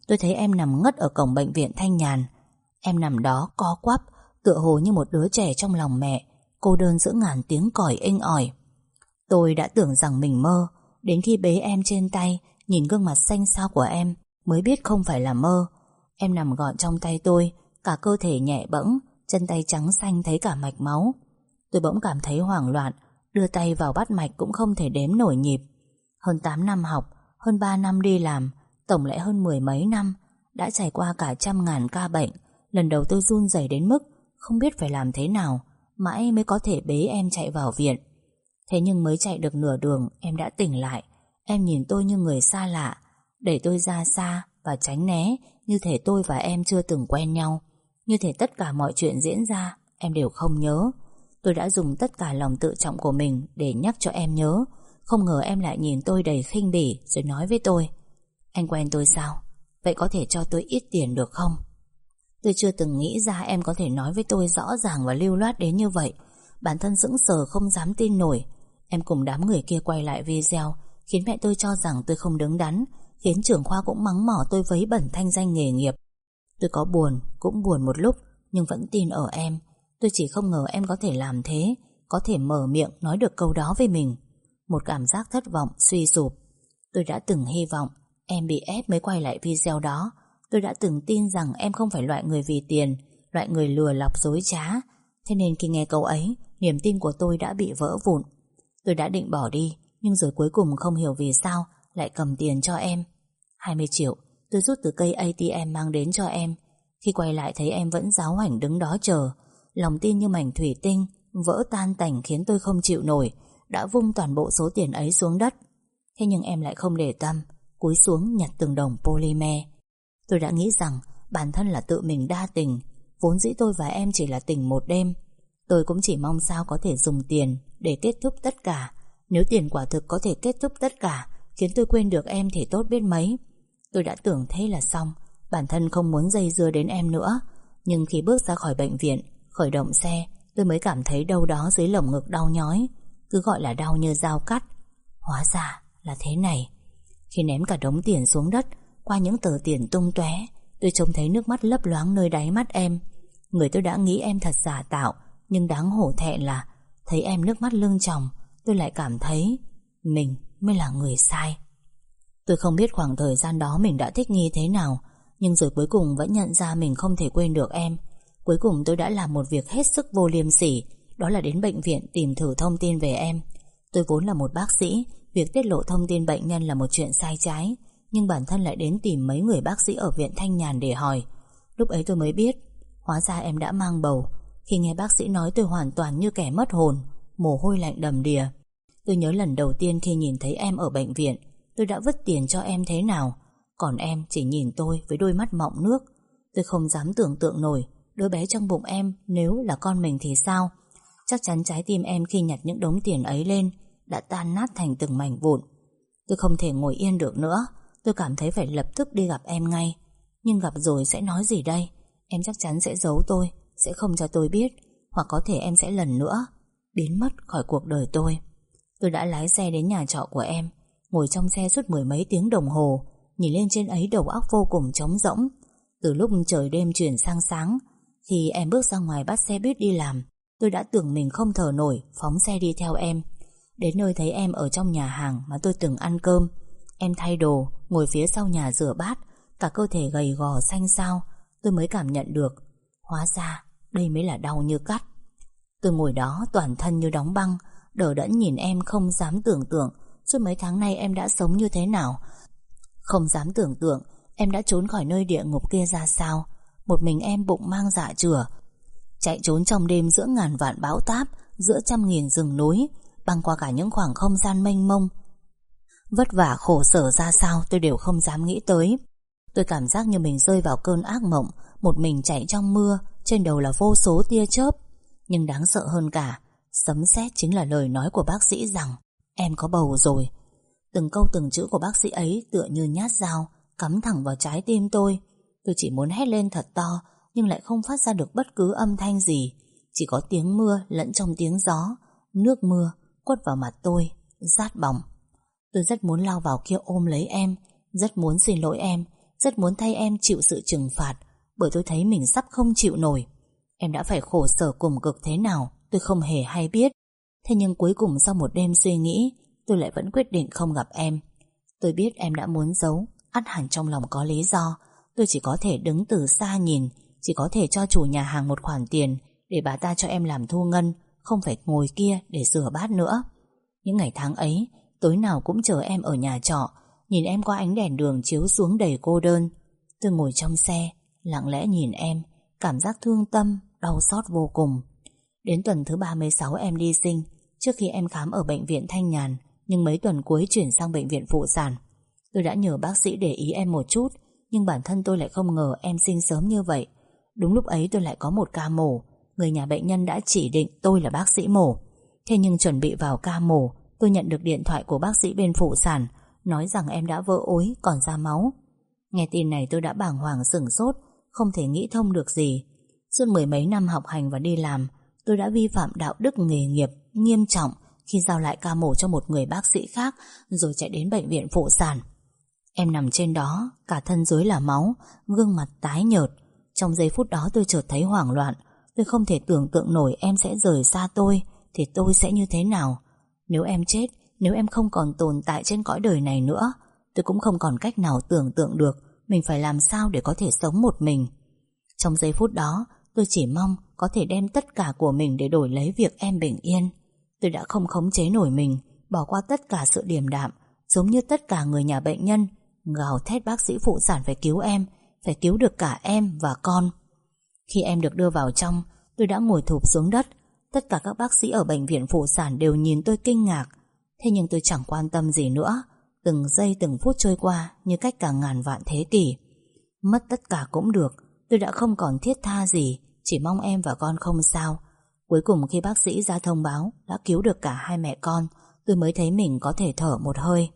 tôi thấy em nằm ngất ở cổng bệnh viện Thanh Nhàn. Em nằm đó co quắp, tựa hồ như một đứa trẻ trong lòng mẹ, cô đơn giữa ngàn tiếng còi inh ỏi. Tôi đã tưởng rằng mình mơ, đến khi bế em trên tay, nhìn gương mặt xanh xao của em, mới biết không phải là mơ. Em nằm gọn trong tay tôi, cả cơ thể nhẹ bẫng, chân tay trắng xanh thấy cả mạch máu. Tôi bỗng cảm thấy hoảng loạn, đưa tay vào bắt mạch cũng không thể đếm nổi nhịp. Hơn 8 năm học, hơn 3 năm đi làm, tổng lại hơn 10 mấy năm, đã trải qua cả trăm ngàn ca bệnh. Lần đầu tôi run rẩy đến mức không biết phải làm thế nào, mãi mới có thể bế em chạy vào viện. Thế nhưng mới chạy được nửa đường, em đã tỉnh lại. Em nhìn tôi như người xa lạ, đẩy tôi ra xa và tránh né, như thể tôi và em chưa từng quen nhau. Như thể tất cả mọi chuyện diễn ra em đều không nhớ. Tôi đã dùng tất cả lòng tự trọng của mình để nhắc cho em nhớ. Không ngờ em lại nhìn tôi đầy khinh bỉ, rồi nói với tôi: anh quen tôi sao? Vậy có thể cho tôi ít tiền được không? Tôi chưa từng nghĩ ra em có thể nói với tôi rõ ràng và lưu loát đến như vậy. Bản thân sững sờ không dám tin nổi. Em cùng đám người kia quay lại video, khiến mẹ tôi cho rằng tôi không đứng đắn, khiến trưởng khoa cũng mắng mỏ tôi vấy bẩn thanh danh nghề nghiệp. Tôi có buồn, cũng buồn một lúc, nhưng vẫn tin ở em. Tôi chỉ không ngờ em có thể làm thế, có thể mở miệng nói được câu đó với mình. Một cảm giác thất vọng, suy sụp. Tôi đã từng hy vọng em bị ép mới quay lại video đó. Tôi đã từng tin rằng em không phải loại người vì tiền, loại người lừa lọc dối trá. Thế nên khi nghe câu ấy, niềm tin của tôi đã bị vỡ vụn. Tôi đã định bỏ đi, nhưng rồi cuối cùng không hiểu vì sao lại cầm tiền cho em. 20 triệu tôi rút từ cây ATM mang đến cho em. Khi quay lại thấy em vẫn giáo hoảnh đứng đó chờ. Lòng tin như mảnh thủy tinh vỡ tan tành khiến tôi không chịu nổi, đã vung toàn bộ số tiền ấy xuống đất. Thế nhưng em lại không để tâm, cúi xuống nhặt từng đồng polymer. Tôi đã nghĩ rằng bản thân là tự mình đa tình. Vốn dĩ tôi và em chỉ là tình một đêm. Tôi cũng chỉ mong sao có thể dùng tiền để kết thúc tất cả. Nếu tiền quả thực có thể kết thúc tất cả, khiến tôi quên được em thì tốt biết mấy. Tôi đã tưởng thế là xong, bản thân không muốn dây dưa đến em nữa. Nhưng khi bước ra khỏi bệnh viện, khởi động xe, tôi mới cảm thấy đâu đó dưới lồng ngực đau nhói. Cứ gọi là đau như dao cắt. Hóa ra là thế này. Khi ném cả đống tiền xuống đất, qua những tờ tiền tung tóe, tôi trông thấy nước mắt lấp loáng nơi đáy mắt em. Người tôi đã nghĩ em thật giả tạo, nhưng đáng hổ thẹn là thấy em nước mắt lưng tròng, tôi lại cảm thấy mình mới là người sai. Tôi không biết khoảng thời gian đó mình đã thích nghi thế nào, nhưng rồi cuối cùng vẫn nhận ra mình không thể quên được em. Cuối cùng tôi đã làm một việc hết sức vô liêm sỉ, đó là đến bệnh viện tìm thử thông tin về em. Tôi vốn là một bác sĩ, việc tiết lộ thông tin bệnh nhân là một chuyện sai trái, nhưng bản thân lại đến tìm mấy người bác sĩ ở viện Thanh Nhàn để hỏi. Lúc ấy tôi mới biết, hóa ra em đã mang bầu. Khi nghe bác sĩ nói tôi hoàn toàn như kẻ mất hồn, mồ hôi lạnh đầm đìa. Tôi nhớ lần đầu tiên khi nhìn thấy em ở bệnh viện, tôi đã vứt tiền cho em thế nào, còn em chỉ nhìn tôi với đôi mắt mọng nước. Tôi không dám tưởng tượng nổi đứa bé trong bụng em nếu là con mình thì sao. Chắc chắn trái tim em khi nhặt những đống tiền ấy lên đã tan nát thành từng mảnh vụn. Tôi không thể ngồi yên được nữa. Tôi cảm thấy phải lập tức đi gặp em ngay. Nhưng gặp rồi sẽ nói gì đây? Em chắc chắn sẽ giấu tôi, sẽ không cho tôi biết, hoặc có thể em sẽ lần nữa biến mất khỏi cuộc đời tôi. Tôi đã lái xe đến nhà trọ của em, ngồi trong xe suốt 10 mấy tiếng đồng hồ, nhìn lên trên ấy đầu óc vô cùng trống rỗng. Từ lúc trời đêm chuyển sang sáng, khi em bước ra ngoài bắt xe buýt đi làm, tôi đã tưởng mình không thở nổi, phóng xe đi theo em. Đến nơi thấy em ở trong nhà hàng mà tôi từng ăn cơm. Em thay đồ, ngồi phía sau nhà rửa bát, cả cơ thể gầy gò xanh xao. Tôi mới cảm nhận được, hóa ra đây mới là đau như cắt. Tôi ngồi đó toàn thân như đóng băng, đờ đẫn nhìn em, không dám tưởng tượng suốt mấy tháng nay em đã sống như thế nào. Không dám tưởng tượng em đã trốn khỏi nơi địa ngục kia ra sao. Một mình em bụng mang dạ chửa, chạy trốn trong đêm giữa ngàn vạn bão táp, giữa trăm nghìn rừng núi, băng qua cả những khoảng không gian mênh mông. Vất vả khổ sở ra sao tôi đều không dám nghĩ tới. Tôi cảm giác như mình rơi vào cơn ác mộng, một mình chạy trong mưa, trên đầu là vô số tia chớp. Nhưng đáng sợ hơn cả, sấm sét chính là lời nói của bác sĩ rằng em có bầu rồi. Từng câu từng chữ của bác sĩ ấy tựa như nhát dao cắm thẳng vào trái tim tôi. Tôi chỉ muốn hét lên thật to, nhưng lại không phát ra được bất cứ âm thanh gì. Chỉ có tiếng mưa lẫn trong tiếng gió. Nước mưa quất vào mặt tôi, rát bỏng. Tôi rất muốn lao vào kia ôm lấy em, rất muốn xin lỗi em rất muốn thay em chịu sự trừng phạt, bởi tôi thấy mình sắp không chịu nổi. Em đã phải khổ sở cùng cực thế nào tôi không hề hay biết. Thế nhưng cuối cùng sau một đêm suy nghĩ, tôi lại vẫn quyết định không gặp em. Tôi biết em đã muốn giấu, ắt hẳn trong lòng có lý do. Tôi chỉ có thể đứng từ xa nhìn, chỉ có thể cho chủ nhà hàng một khoản tiền để bà ta cho em làm thu ngân, không phải ngồi kia để rửa bát nữa. Những ngày tháng ấy, tối nào cũng chờ em ở nhà trọ, nhìn em qua ánh đèn đường chiếu xuống đầy cô đơn. Tôi ngồi trong xe, lặng lẽ nhìn em, cảm giác thương tâm, đau xót vô cùng. Đến tuần thứ 36 em đi sinh. Trước khi em khám ở bệnh viện Thanh Nhàn, nhưng mấy tuần cuối chuyển sang bệnh viện phụ sản. Tôi đã nhờ bác sĩ để ý em một chút, nhưng bản thân tôi lại không ngờ em sinh sớm như vậy. Đúng lúc ấy tôi lại có một ca mổ. Người nhà bệnh nhân đã chỉ định tôi là bác sĩ mổ. Thế nhưng chuẩn bị vào ca mổ, tôi nhận được điện thoại của bác sĩ bên phụ sản, nói rằng em đã vỡ ối, còn ra máu. Nghe tin này tôi đã bàng hoàng sửng sốt, không thể nghĩ thông được gì. Suốt mười mấy năm học hành và đi làm, tôi đã vi phạm đạo đức nghề nghiệp nghiêm trọng khi giao lại ca mổ cho một người bác sĩ khác, rồi chạy đến bệnh viện phụ sản. Em nằm trên đó, cả thân dưới là máu, gương mặt tái nhợt. Trong giây phút đó tôi chợt thấy hoảng loạn. Tôi không thể tưởng tượng nổi em sẽ rời xa tôi, thì tôi sẽ như thế nào. Nếu em chết, nếu em không còn tồn tại trên cõi đời này nữa, tôi cũng không còn cách nào tưởng tượng được mình phải làm sao để có thể sống một mình. Trong giây phút đó, tôi chỉ mong có thể đem tất cả của mình để đổi lấy việc em bình yên. Tôi đã không khống chế nổi mình, bỏ qua tất cả sự điềm đạm, giống như tất cả người nhà bệnh nhân, gào thét bác sĩ phụ sản phải cứu em, phải cứu được cả em và con. Khi em được đưa vào trong, tôi đã ngồi thụp xuống đất. Tất cả các bác sĩ ở bệnh viện phụ sản đều nhìn tôi kinh ngạc. Thế nhưng tôi chẳng quan tâm gì nữa. Từng giây từng phút trôi qua như cách cả ngàn vạn thế kỷ. Mất tất cả cũng được, tôi đã không còn thiết tha gì, chỉ mong em và con không sao. Cuối cùng khi bác sĩ ra thông báo đã cứu được cả hai mẹ con, tôi mới thấy mình có thể thở một hơi.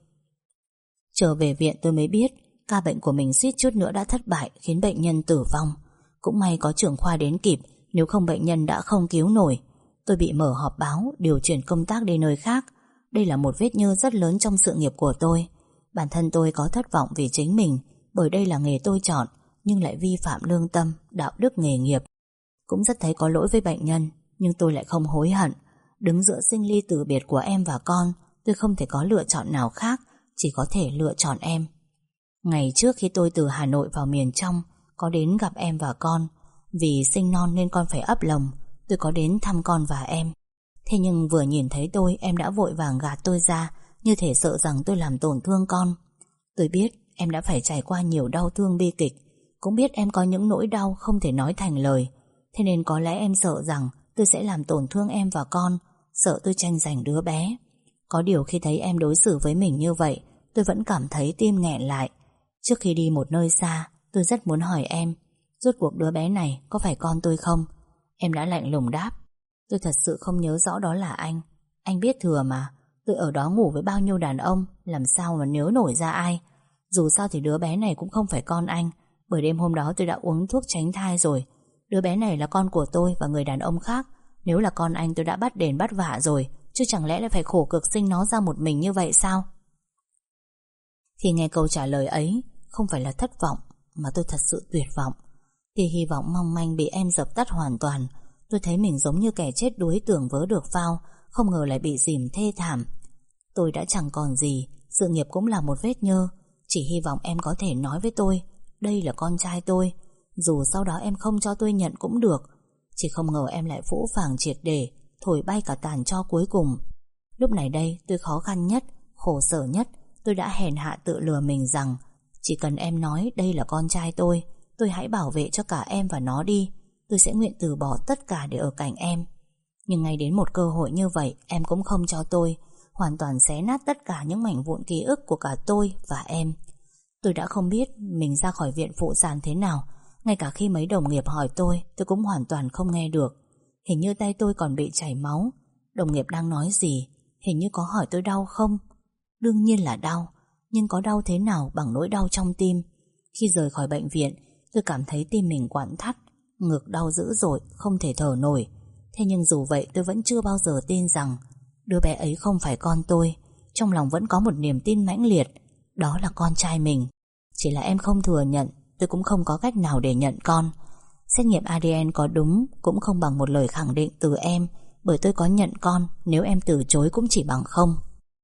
Trở về viện tôi mới biết ca bệnh của mình suýt chút nữa đã thất bại, khiến bệnh nhân tử vong. Cũng may có trưởng khoa đến kịp, nếu không bệnh nhân đã không cứu nổi. Tôi bị mở họp báo điều chuyển công tác đi nơi khác. Đây là một vết nhơ rất lớn trong sự nghiệp của tôi. Bản thân tôi có thất vọng vì chính mình, bởi đây là nghề tôi chọn, nhưng lại vi phạm lương tâm, đạo đức nghề nghiệp. Cũng rất thấy có lỗi với bệnh nhân, nhưng tôi lại không hối hận. Đứng giữa sinh ly tử biệt của em và con, tôi không thể có lựa chọn nào khác, chỉ có thể lựa chọn em. Ngày trước khi tôi từ Hà Nội vào miền trong, có đến gặp em và con. Vì sinh non nên con phải ấp lồng, tôi có đến thăm con và em. Thế nhưng vừa nhìn thấy tôi, em đã vội vàng gạt tôi ra, như thể sợ rằng tôi làm tổn thương con. Tôi biết em đã phải trải qua nhiều đau thương bi kịch, cũng biết em có những nỗi đau không thể nói thành lời. Thế nên có lẽ em sợ rằng tôi sẽ làm tổn thương em và con, sợ tôi tranh giành đứa bé. Có điều khi thấy em đối xử với mình như vậy, tôi vẫn cảm thấy tim nghẹn lại. Trước khi đi một nơi xa, tôi rất muốn hỏi em, rốt cuộc đứa bé này có phải con tôi không? Em đã lạnh lùng đáp, tôi thật sự không nhớ rõ đó là anh. Anh biết thừa mà, tôi ở đó ngủ với bao nhiêu đàn ông, làm sao mà nhớ nổi ra ai. Dù sao thì đứa bé này cũng không phải con anh, bởi đêm hôm đó tôi đã uống thuốc tránh thai rồi. Đứa bé này là con của tôi và người đàn ông khác. Nếu là con anh tôi đã bắt đền bắt vạ rồi, chứ chẳng lẽ lại phải khổ cực sinh nó ra một mình như vậy sao? Khi nghe câu trả lời ấy, không phải là thất vọng, mà tôi thật sự tuyệt vọng. Thì hy vọng mong manh bị em dập tắt hoàn toàn. Tôi thấy mình giống như kẻ chết đuối tưởng vớ được phao, không ngờ lại bị dìm thê thảm. Tôi đã chẳng còn gì, sự nghiệp cũng là một vết nhơ. Chỉ hy vọng em có thể nói với tôi, đây là con trai tôi. Dù sau đó em không cho tôi nhận cũng được. Chỉ không ngờ em lại phũ phàng triệt để, thổi bay cả tàn tro cuối cùng. Lúc này đây tôi khó khăn nhất, khổ sở nhất. Tôi đã hèn hạ tự lừa mình rằng chỉ cần em nói đây là con trai tôi hãy bảo vệ cho cả em và nó đi. Tôi sẽ nguyện từ bỏ tất cả để ở cạnh em. Nhưng ngay đến một cơ hội như vậy em cũng không cho tôi, hoàn toàn xé nát tất cả những mảnh vụn ký ức của cả tôi và em. Tôi đã không biết mình ra khỏi viện phụ sản thế nào. Ngay cả khi mấy đồng nghiệp hỏi tôi cũng hoàn toàn không nghe được. Hình như tay tôi còn bị chảy máu. Đồng nghiệp đang nói gì? Hình như có hỏi tôi đau không? Đương nhiên là đau, nhưng có đau thế nào bằng nỗi đau trong tim. Khi rời khỏi bệnh viện, tôi cảm thấy tim mình quặn thắt, ngực đau dữ dội, không thể thở nổi. Thế nhưng dù vậy tôi vẫn chưa bao giờ tin rằng đứa bé ấy không phải con tôi. Trong lòng vẫn có một niềm tin mãnh liệt, đó là con trai mình. Chỉ là em không thừa nhận, tôi cũng không có cách nào để nhận con. Xét nghiệm ADN có đúng cũng không bằng một lời khẳng định từ em, bởi tôi có nhận con, nếu em từ chối cũng chỉ bằng không.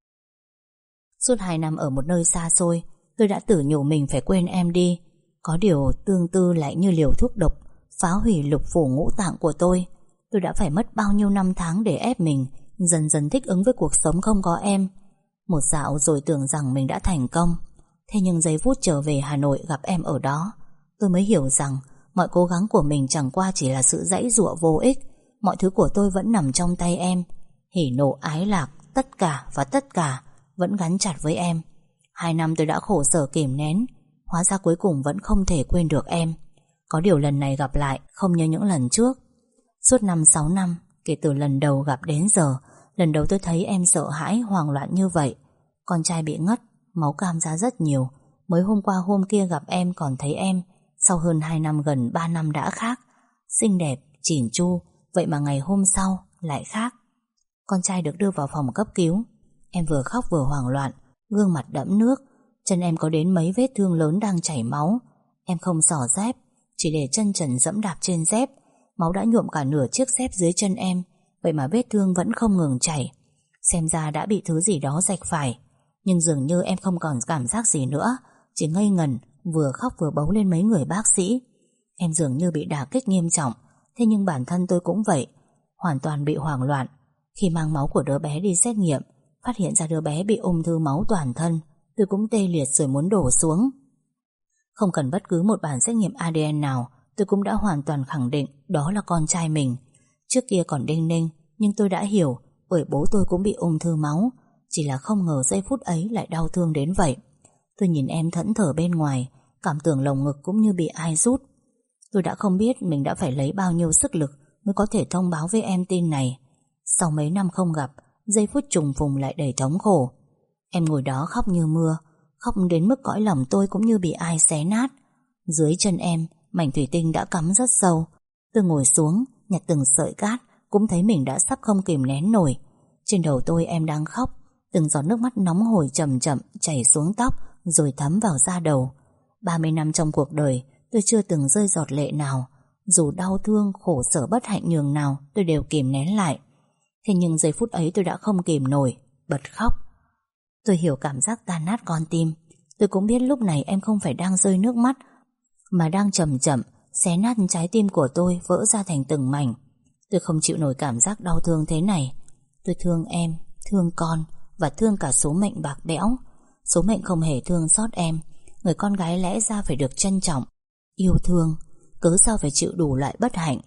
Suốt 2 năm ở một nơi xa xôi, tôi đã tự nhủ mình phải quên em đi. Có điều tương tư lại như liều thuốc độc, phá hủy lục phủ ngũ tạng của tôi. Tôi đã phải mất bao nhiêu năm tháng để ép mình dần dần thích ứng với cuộc sống không có em. Một dạo rồi tưởng rằng mình đã thành công. Thế nhưng giây phút trở về Hà Nội gặp em ở đó, tôi mới hiểu rằng mọi cố gắng của mình chẳng qua chỉ là sự giãy giụa vô ích. Mọi thứ của tôi vẫn nằm trong tay em. Hỉ nộ ái lạc, tất cả và tất cả vẫn gắn chặt với em. 2 năm tôi đã khổ sở kìm nén, hóa ra cuối cùng vẫn không thể quên được em. Có điều lần này gặp lại không như những lần trước. Suốt 5-6 năm kể từ lần đầu gặp đến giờ, lần đầu tôi thấy em sợ hãi, hoảng loạn như vậy. Con trai bị ngất, máu cam ra rất nhiều. Mới hôm qua hôm kia gặp em còn thấy em, sau hơn 2 năm, gần 3 năm đã khác. Xinh đẹp, chỉn chu, vậy mà ngày hôm sau lại khác. Con trai được đưa vào phòng cấp cứu. Em vừa khóc vừa hoảng loạn, gương mặt đẫm nước. Chân em có đến mấy vết thương lớn đang chảy máu. Em không xỏ dép, chỉ để chân trần dẫm đạp trên dép. Máu đã nhuộm cả nửa chiếc dép dưới chân em, vậy mà vết thương vẫn không ngừng chảy. Xem ra đã bị thứ gì đó rạch phải. Nhưng dường như em không còn cảm giác gì nữa, chỉ ngây ngần, vừa khóc vừa bấu lên mấy người bác sĩ. Em dường như bị đả kích nghiêm trọng. Thế nhưng bản thân tôi cũng vậy, hoàn toàn bị hoảng loạn. Khi mang máu của đứa bé đi xét nghiệm, phát hiện ra đứa bé bị ung thư máu toàn thân. Tôi cũng tê liệt rồi muốn đổ xuống. Không cần bất cứ một bản xét nghiệm ADN nào, tôi cũng đã hoàn toàn khẳng định đó là con trai mình. Trước kia còn đinh ninh, nhưng tôi đã hiểu, bởi bố tôi cũng bị ung thư máu. Chỉ là không ngờ giây phút ấy lại đau thương đến vậy. Tôi nhìn em thẫn thờ bên ngoài, cảm tưởng lồng ngực cũng như bị ai rút. Tôi đã không biết mình đã phải lấy bao nhiêu sức lực mới có thể thông báo với em tin này. Sau mấy năm không gặp, giây phút trùng phùng lại đầy thống khổ. Em ngồi đó khóc như mưa, khóc đến mức cõi lòng tôi cũng như bị ai xé nát. Dưới chân em, mảnh thủy tinh đã cắm rất sâu. Tôi ngồi xuống, nhặt từng sợi cát, cũng thấy mình đã sắp không kìm nén nổi. Trên đầu tôi em đang khóc, từng giọt nước mắt nóng hổi chậm chậm chảy xuống tóc, rồi thấm vào da đầu. 30 năm trong cuộc đời, tôi chưa từng rơi giọt lệ nào. Dù đau thương, khổ sở bất hạnh nhường nào, tôi đều kìm nén lại. Thế nhưng giây phút ấy tôi đã không kìm nổi, bật khóc. Tôi hiểu cảm giác tan nát con tim. Tôi cũng biết lúc này em không phải đang rơi nước mắt, mà đang chậm chậm xé nát trái tim của tôi, vỡ ra thành từng mảnh. Tôi không chịu nổi cảm giác đau thương thế này. Tôi thương em, thương con, và thương cả số mệnh bạc bẽo. Số mệnh không hề thương xót em. Người con gái lẽ ra phải được trân trọng, yêu thương, cớ sao phải chịu đủ loại bất hạnh.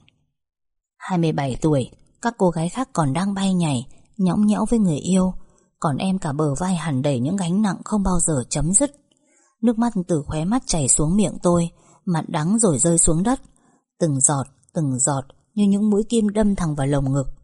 27 tuổi, các cô gái khác còn đang bay nhảy, nhõng nhẽo với người yêu, còn em cả bờ vai hằn đầy những gánh nặng không bao giờ chấm dứt. Nước mắt từ khóe mắt chảy xuống miệng tôi, mặn đắng rồi rơi xuống đất. Từng giọt như những mũi kim đâm thẳng vào lồng ngực.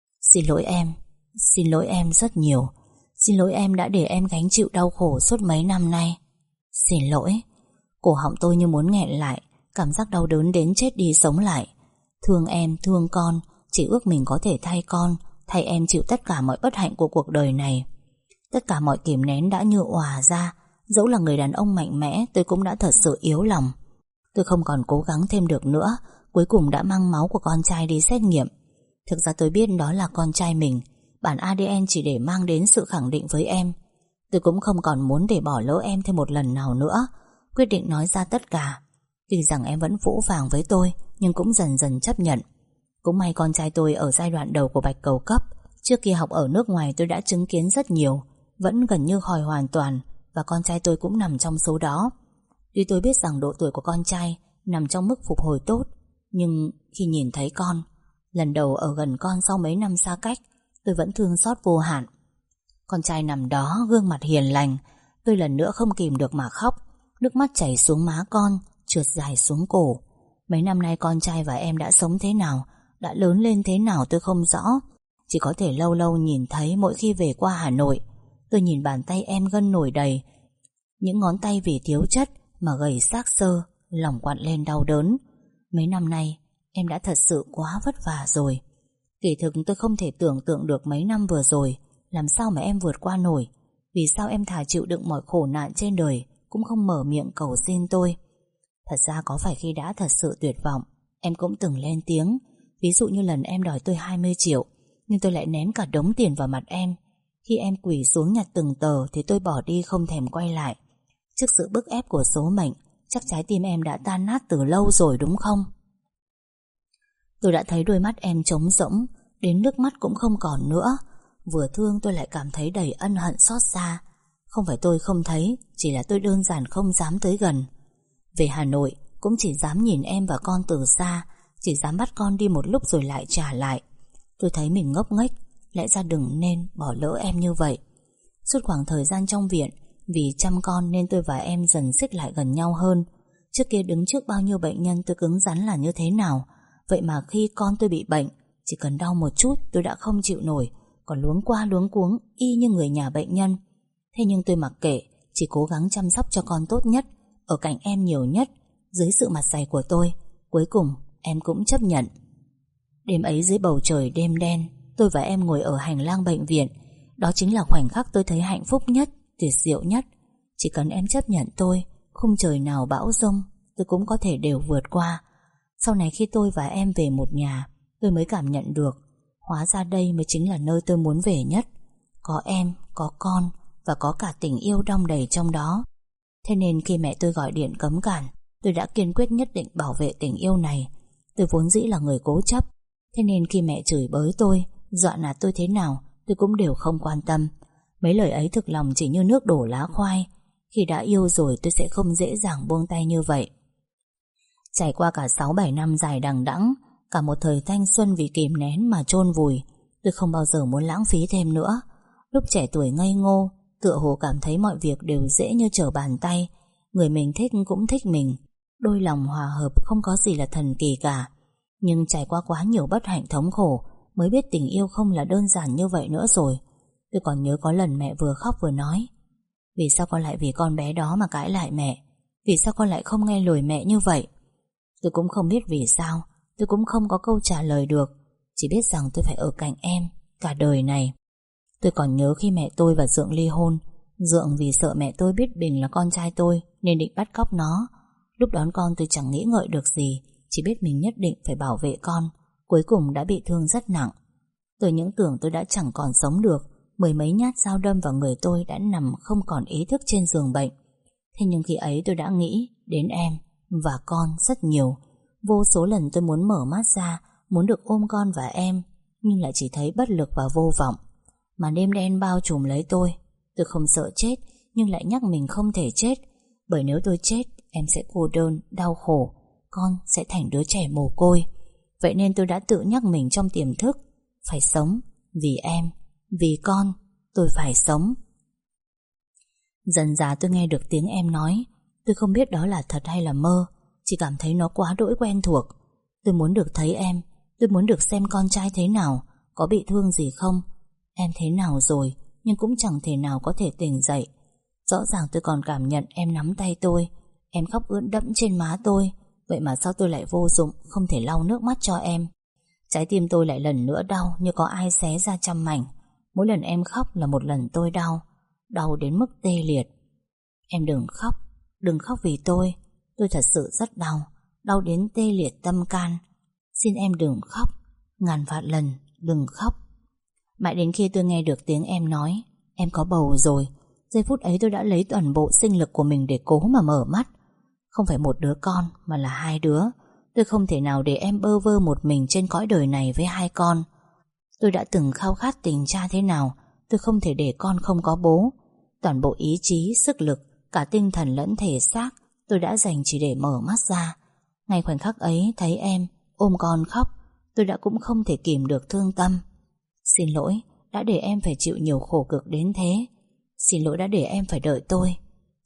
Xin lỗi em rất nhiều. Xin lỗi em đã để em gánh chịu đau khổ suốt mấy năm nay. Xin lỗi. Cổ họng tôi như muốn nghẹn lại, cảm giác đau đớn đến chết đi sống lại. Thương em, thương con, chỉ ước mình có thể thay con, thay em chịu tất cả mọi bất hạnh của cuộc đời này. Tất cả mọi kìm nén đã như òa ra. Dẫu là người đàn ông mạnh mẽ, tôi cũng đã thật sự yếu lòng. Tôi không còn cố gắng thêm được nữa, cuối cùng đã mang máu của con trai đi xét nghiệm. Thực ra tôi biết đó là con trai mình, bản ADN chỉ để mang đến sự khẳng định với em. Tôi cũng không còn muốn để bỏ lỡ em thêm một lần nào nữa. Quyết định nói ra tất cả. Tuy rằng em vẫn phũ phàng với tôi, nhưng cũng dần dần chấp nhận. Cũng may con trai tôi ở giai đoạn đầu của bạch cầu cấp. Trước khi học ở nước ngoài tôi đã chứng kiến rất nhiều, vẫn gần như khỏi hoàn toàn, và con trai tôi cũng nằm trong số đó. Tuy tôi biết rằng độ tuổi của con trai nằm trong mức phục hồi tốt, nhưng khi nhìn thấy con, lần đầu ở gần con sau mấy năm xa cách, tôi vẫn thương xót vô hạn. Con trai nằm đó, gương mặt hiền lành. Tôi lần nữa không kìm được mà khóc. Nước mắt chảy xuống má con, trượt dài xuống cổ. Mấy năm nay con trai và em đã sống thế nào, đã lớn lên thế nào tôi không rõ. Chỉ có thể lâu lâu nhìn thấy mỗi khi về qua Hà Nội. Tôi nhìn bàn tay em gân nổi đầy, những ngón tay vì thiếu chất mà gầy xác xơ, lòng quặn lên đau đớn. Mấy năm nay em đã thật sự quá vất vả rồi. Kỳ thực tôi không thể tưởng tượng được mấy năm vừa rồi làm sao mà em vượt qua nổi. Vì sao em thà chịu đựng mọi khổ nạn trên đời cũng không mở miệng cầu xin tôi. Thật ra có phải khi đã thật sự tuyệt vọng, em cũng từng lên tiếng. Ví dụ như lần em đòi tôi 20 triệu, nhưng tôi lại ném cả đống tiền vào mặt em. Khi em quỳ xuống nhặt từng tờ thì tôi bỏ đi không thèm quay lại. Trước sự bức ép của số mệnh, chắc trái tim em đã tan nát từ lâu rồi đúng không? Tôi đã thấy đôi mắt em trống rỗng, đến nước mắt cũng không còn nữa. Vừa thương tôi lại cảm thấy đầy ân hận xót xa. Không phải tôi không thấy, chỉ là tôi đơn giản không dám tới gần. Về Hà Nội cũng chỉ dám nhìn em và con từ xa, chỉ dám bắt con đi một lúc rồi lại trả lại. Tôi thấy mình ngốc nghếch, lẽ ra đừng nên bỏ lỡ em như vậy. Suốt khoảng thời gian trong viện, vì chăm con nên tôi và em dần xích lại gần nhau hơn. Trước kia đứng trước bao nhiêu bệnh nhân tôi cứng rắn là như thế nào. Vậy mà khi con tôi bị bệnh, chỉ cần đau một chút tôi đã không chịu nổi, còn luống qua luống cuống y như người nhà bệnh nhân. Thế nhưng tôi mặc kệ, chỉ cố gắng chăm sóc cho con tốt nhất, ở cạnh em nhiều nhất. Dưới sự mặt dày của tôi, cuối cùng em cũng chấp nhận. Đêm ấy dưới bầu trời đêm đen, tôi và em ngồi ở hành lang bệnh viện. Đó chính là khoảnh khắc tôi thấy hạnh phúc nhất, tuyệt diệu nhất. Chỉ cần em chấp nhận tôi, khung trời nào bão giông tôi cũng có thể đều vượt qua. Sau này khi tôi và em về một nhà, tôi mới cảm nhận được hóa ra đây mới chính là nơi tôi muốn về nhất. Có em, có con và có cả tình yêu đong đầy trong đó. Thế nên khi mẹ tôi gọi điện cấm cản, tôi đã kiên quyết nhất định bảo vệ tình yêu này. Tôi vốn dĩ là người cố chấp, thế nên khi mẹ chửi bới tôi, dọa nạt tôi thế nào, tôi cũng đều không quan tâm. Mấy lời ấy thực lòng chỉ như nước đổ lá khoai. Khi đã yêu rồi tôi sẽ không dễ dàng buông tay như vậy. Trải qua cả 6-7 năm dài đằng đẵng, cả một thời thanh xuân vì kìm nén mà chôn vùi, tôi không bao giờ muốn lãng phí thêm nữa. Lúc trẻ tuổi ngây ngô, tựa hồ cảm thấy mọi việc đều dễ như trở bàn tay. Người mình thích cũng thích mình, đôi lòng hòa hợp không có gì là thần kỳ cả. Nhưng trải qua quá nhiều bất hạnh thống khổ, mới biết tình yêu không là đơn giản như vậy nữa rồi. Tôi còn nhớ có lần mẹ vừa khóc vừa nói: vì sao con lại vì con bé đó mà cãi lại mẹ? Vì sao con lại không nghe lời mẹ như vậy? Tôi cũng không biết vì sao, tôi cũng không có câu trả lời được. Chỉ biết rằng tôi phải ở cạnh em cả đời này. Tôi còn nhớ khi mẹ tôi và Dượng ly hôn, Dượng vì sợ mẹ tôi biết Bình là con trai tôi nên định bắt cóc nó. Lúc đón con tôi chẳng nghĩ ngợi được gì, chỉ biết mình nhất định phải bảo vệ con. Cuối cùng đã bị thương rất nặng. Tôi những tưởng tôi đã chẳng còn sống được, 10 mấy nhát dao đâm vào người tôi đã nằm không còn ý thức trên giường bệnh. Thế nhưng khi ấy tôi đã nghĩ đến em và con rất nhiều. Vô số lần tôi muốn mở mắt ra, muốn được ôm con và em, nhưng lại chỉ thấy bất lực và vô vọng. Màn đêm đen bao trùm lấy tôi. Tôi không sợ chết, nhưng lại nhắc mình không thể chết. Bởi nếu tôi chết, em sẽ cô đơn, đau khổ, con sẽ thành đứa trẻ mồ côi. Vậy nên tôi đã tự nhắc mình trong tiềm thức: phải sống, vì em, vì con, tôi phải sống. Dần dà tôi nghe được tiếng em nói. Tôi không biết đó là thật hay là mơ, chỉ cảm thấy nó quá đỗi quen thuộc. Tôi muốn được thấy em, tôi muốn được xem con trai thế nào, có bị thương gì không. Em thế nào rồi, nhưng cũng chẳng thể nào có thể tỉnh dậy. Rõ ràng tôi còn cảm nhận em nắm tay tôi, em khóc ướt đẫm trên má tôi. Vậy mà sao tôi lại vô dụng, không thể lau nước mắt cho em. Trái tim tôi lại lần nữa đau như có ai xé ra trăm mảnh. Mỗi lần em khóc là một lần tôi đau, đau đến mức tê liệt. Em đừng khóc, đừng khóc vì tôi thật sự rất đau, đau đến tê liệt tâm can. Xin em đừng khóc, ngàn vạn lần đừng khóc. Mãi đến khi tôi nghe được tiếng em nói em có bầu rồi, giây phút ấy tôi đã lấy toàn bộ sinh lực của mình để cố mà mở mắt. Không phải một đứa con mà là 2 đứa. Tôi không thể nào để em bơ vơ một mình trên cõi đời này với 2 con. Tôi đã từng khao khát tình cha thế nào, tôi không thể để con không có bố. Toàn bộ ý chí, sức lực, cả tinh thần lẫn thể xác tôi đã dành chỉ để mở mắt ra. Ngay khoảnh khắc ấy thấy em ôm con khóc, tôi đã cũng không thể kìm được thương tâm. Xin lỗi đã để em phải chịu nhiều khổ cực đến thế. Xin lỗi đã để em phải đợi tôi.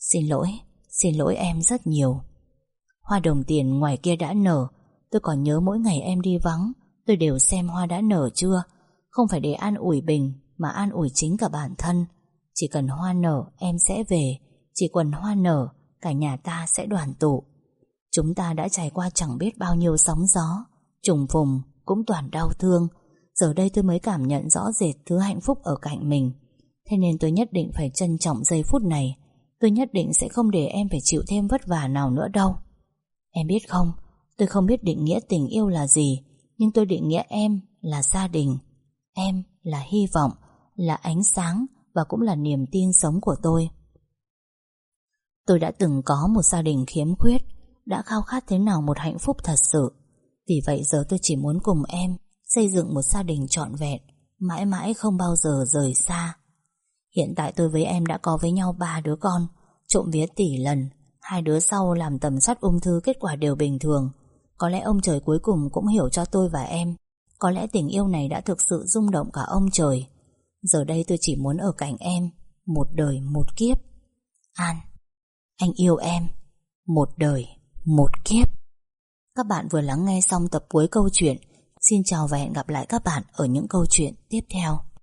Xin lỗi em rất nhiều. Hoa đồng tiền ngoài kia đã nở. Tôi còn nhớ mỗi ngày em đi vắng, tôi đều xem hoa đã nở chưa. Không phải để an ủi Bình, mà an ủi chính cả bản thân. Chỉ cần hoa nở em sẽ về, chỉ cần hoa nở cả nhà ta sẽ đoàn tụ. Chúng ta đã trải qua chẳng biết bao nhiêu sóng gió, trùng phùng cũng toàn đau thương. Giờ đây tôi mới cảm nhận rõ rệt thứ hạnh phúc ở cạnh mình. Thế nên tôi nhất định phải trân trọng giây phút này. tôi nhất định sẽ không để em phải chịu thêm vất vả nào nữa đâu. Em biết không, tôi không biết định nghĩa tình yêu là gì, nhưng tôi định nghĩa em là gia đình. Em là hy vọng, là ánh sáng và cũng là niềm tin sống của tôi. Tôi đã từng có một gia đình khiếm khuyết, đã khao khát thế nào một hạnh phúc thật sự. Vì vậy giờ tôi chỉ muốn cùng em xây dựng một gia đình trọn vẹn, mãi mãi không bao giờ rời xa. Hiện tại tôi với em đã có với nhau 3 đứa con, trộm vía tỷ lần. 2 đứa sau làm tầm soát ung thư, kết quả đều bình thường. Có lẽ ông trời cuối cùng cũng hiểu cho tôi và em. Có lẽ tình yêu này đã thực sự rung động cả ông trời. Giờ đây tôi chỉ muốn ở cạnh em, một đời một kiếp. An, anh yêu em, một đời một kiếp. Các bạn vừa lắng nghe xong tập cuối câu chuyện. Xin chào và hẹn gặp lại các bạn ở những câu chuyện tiếp theo.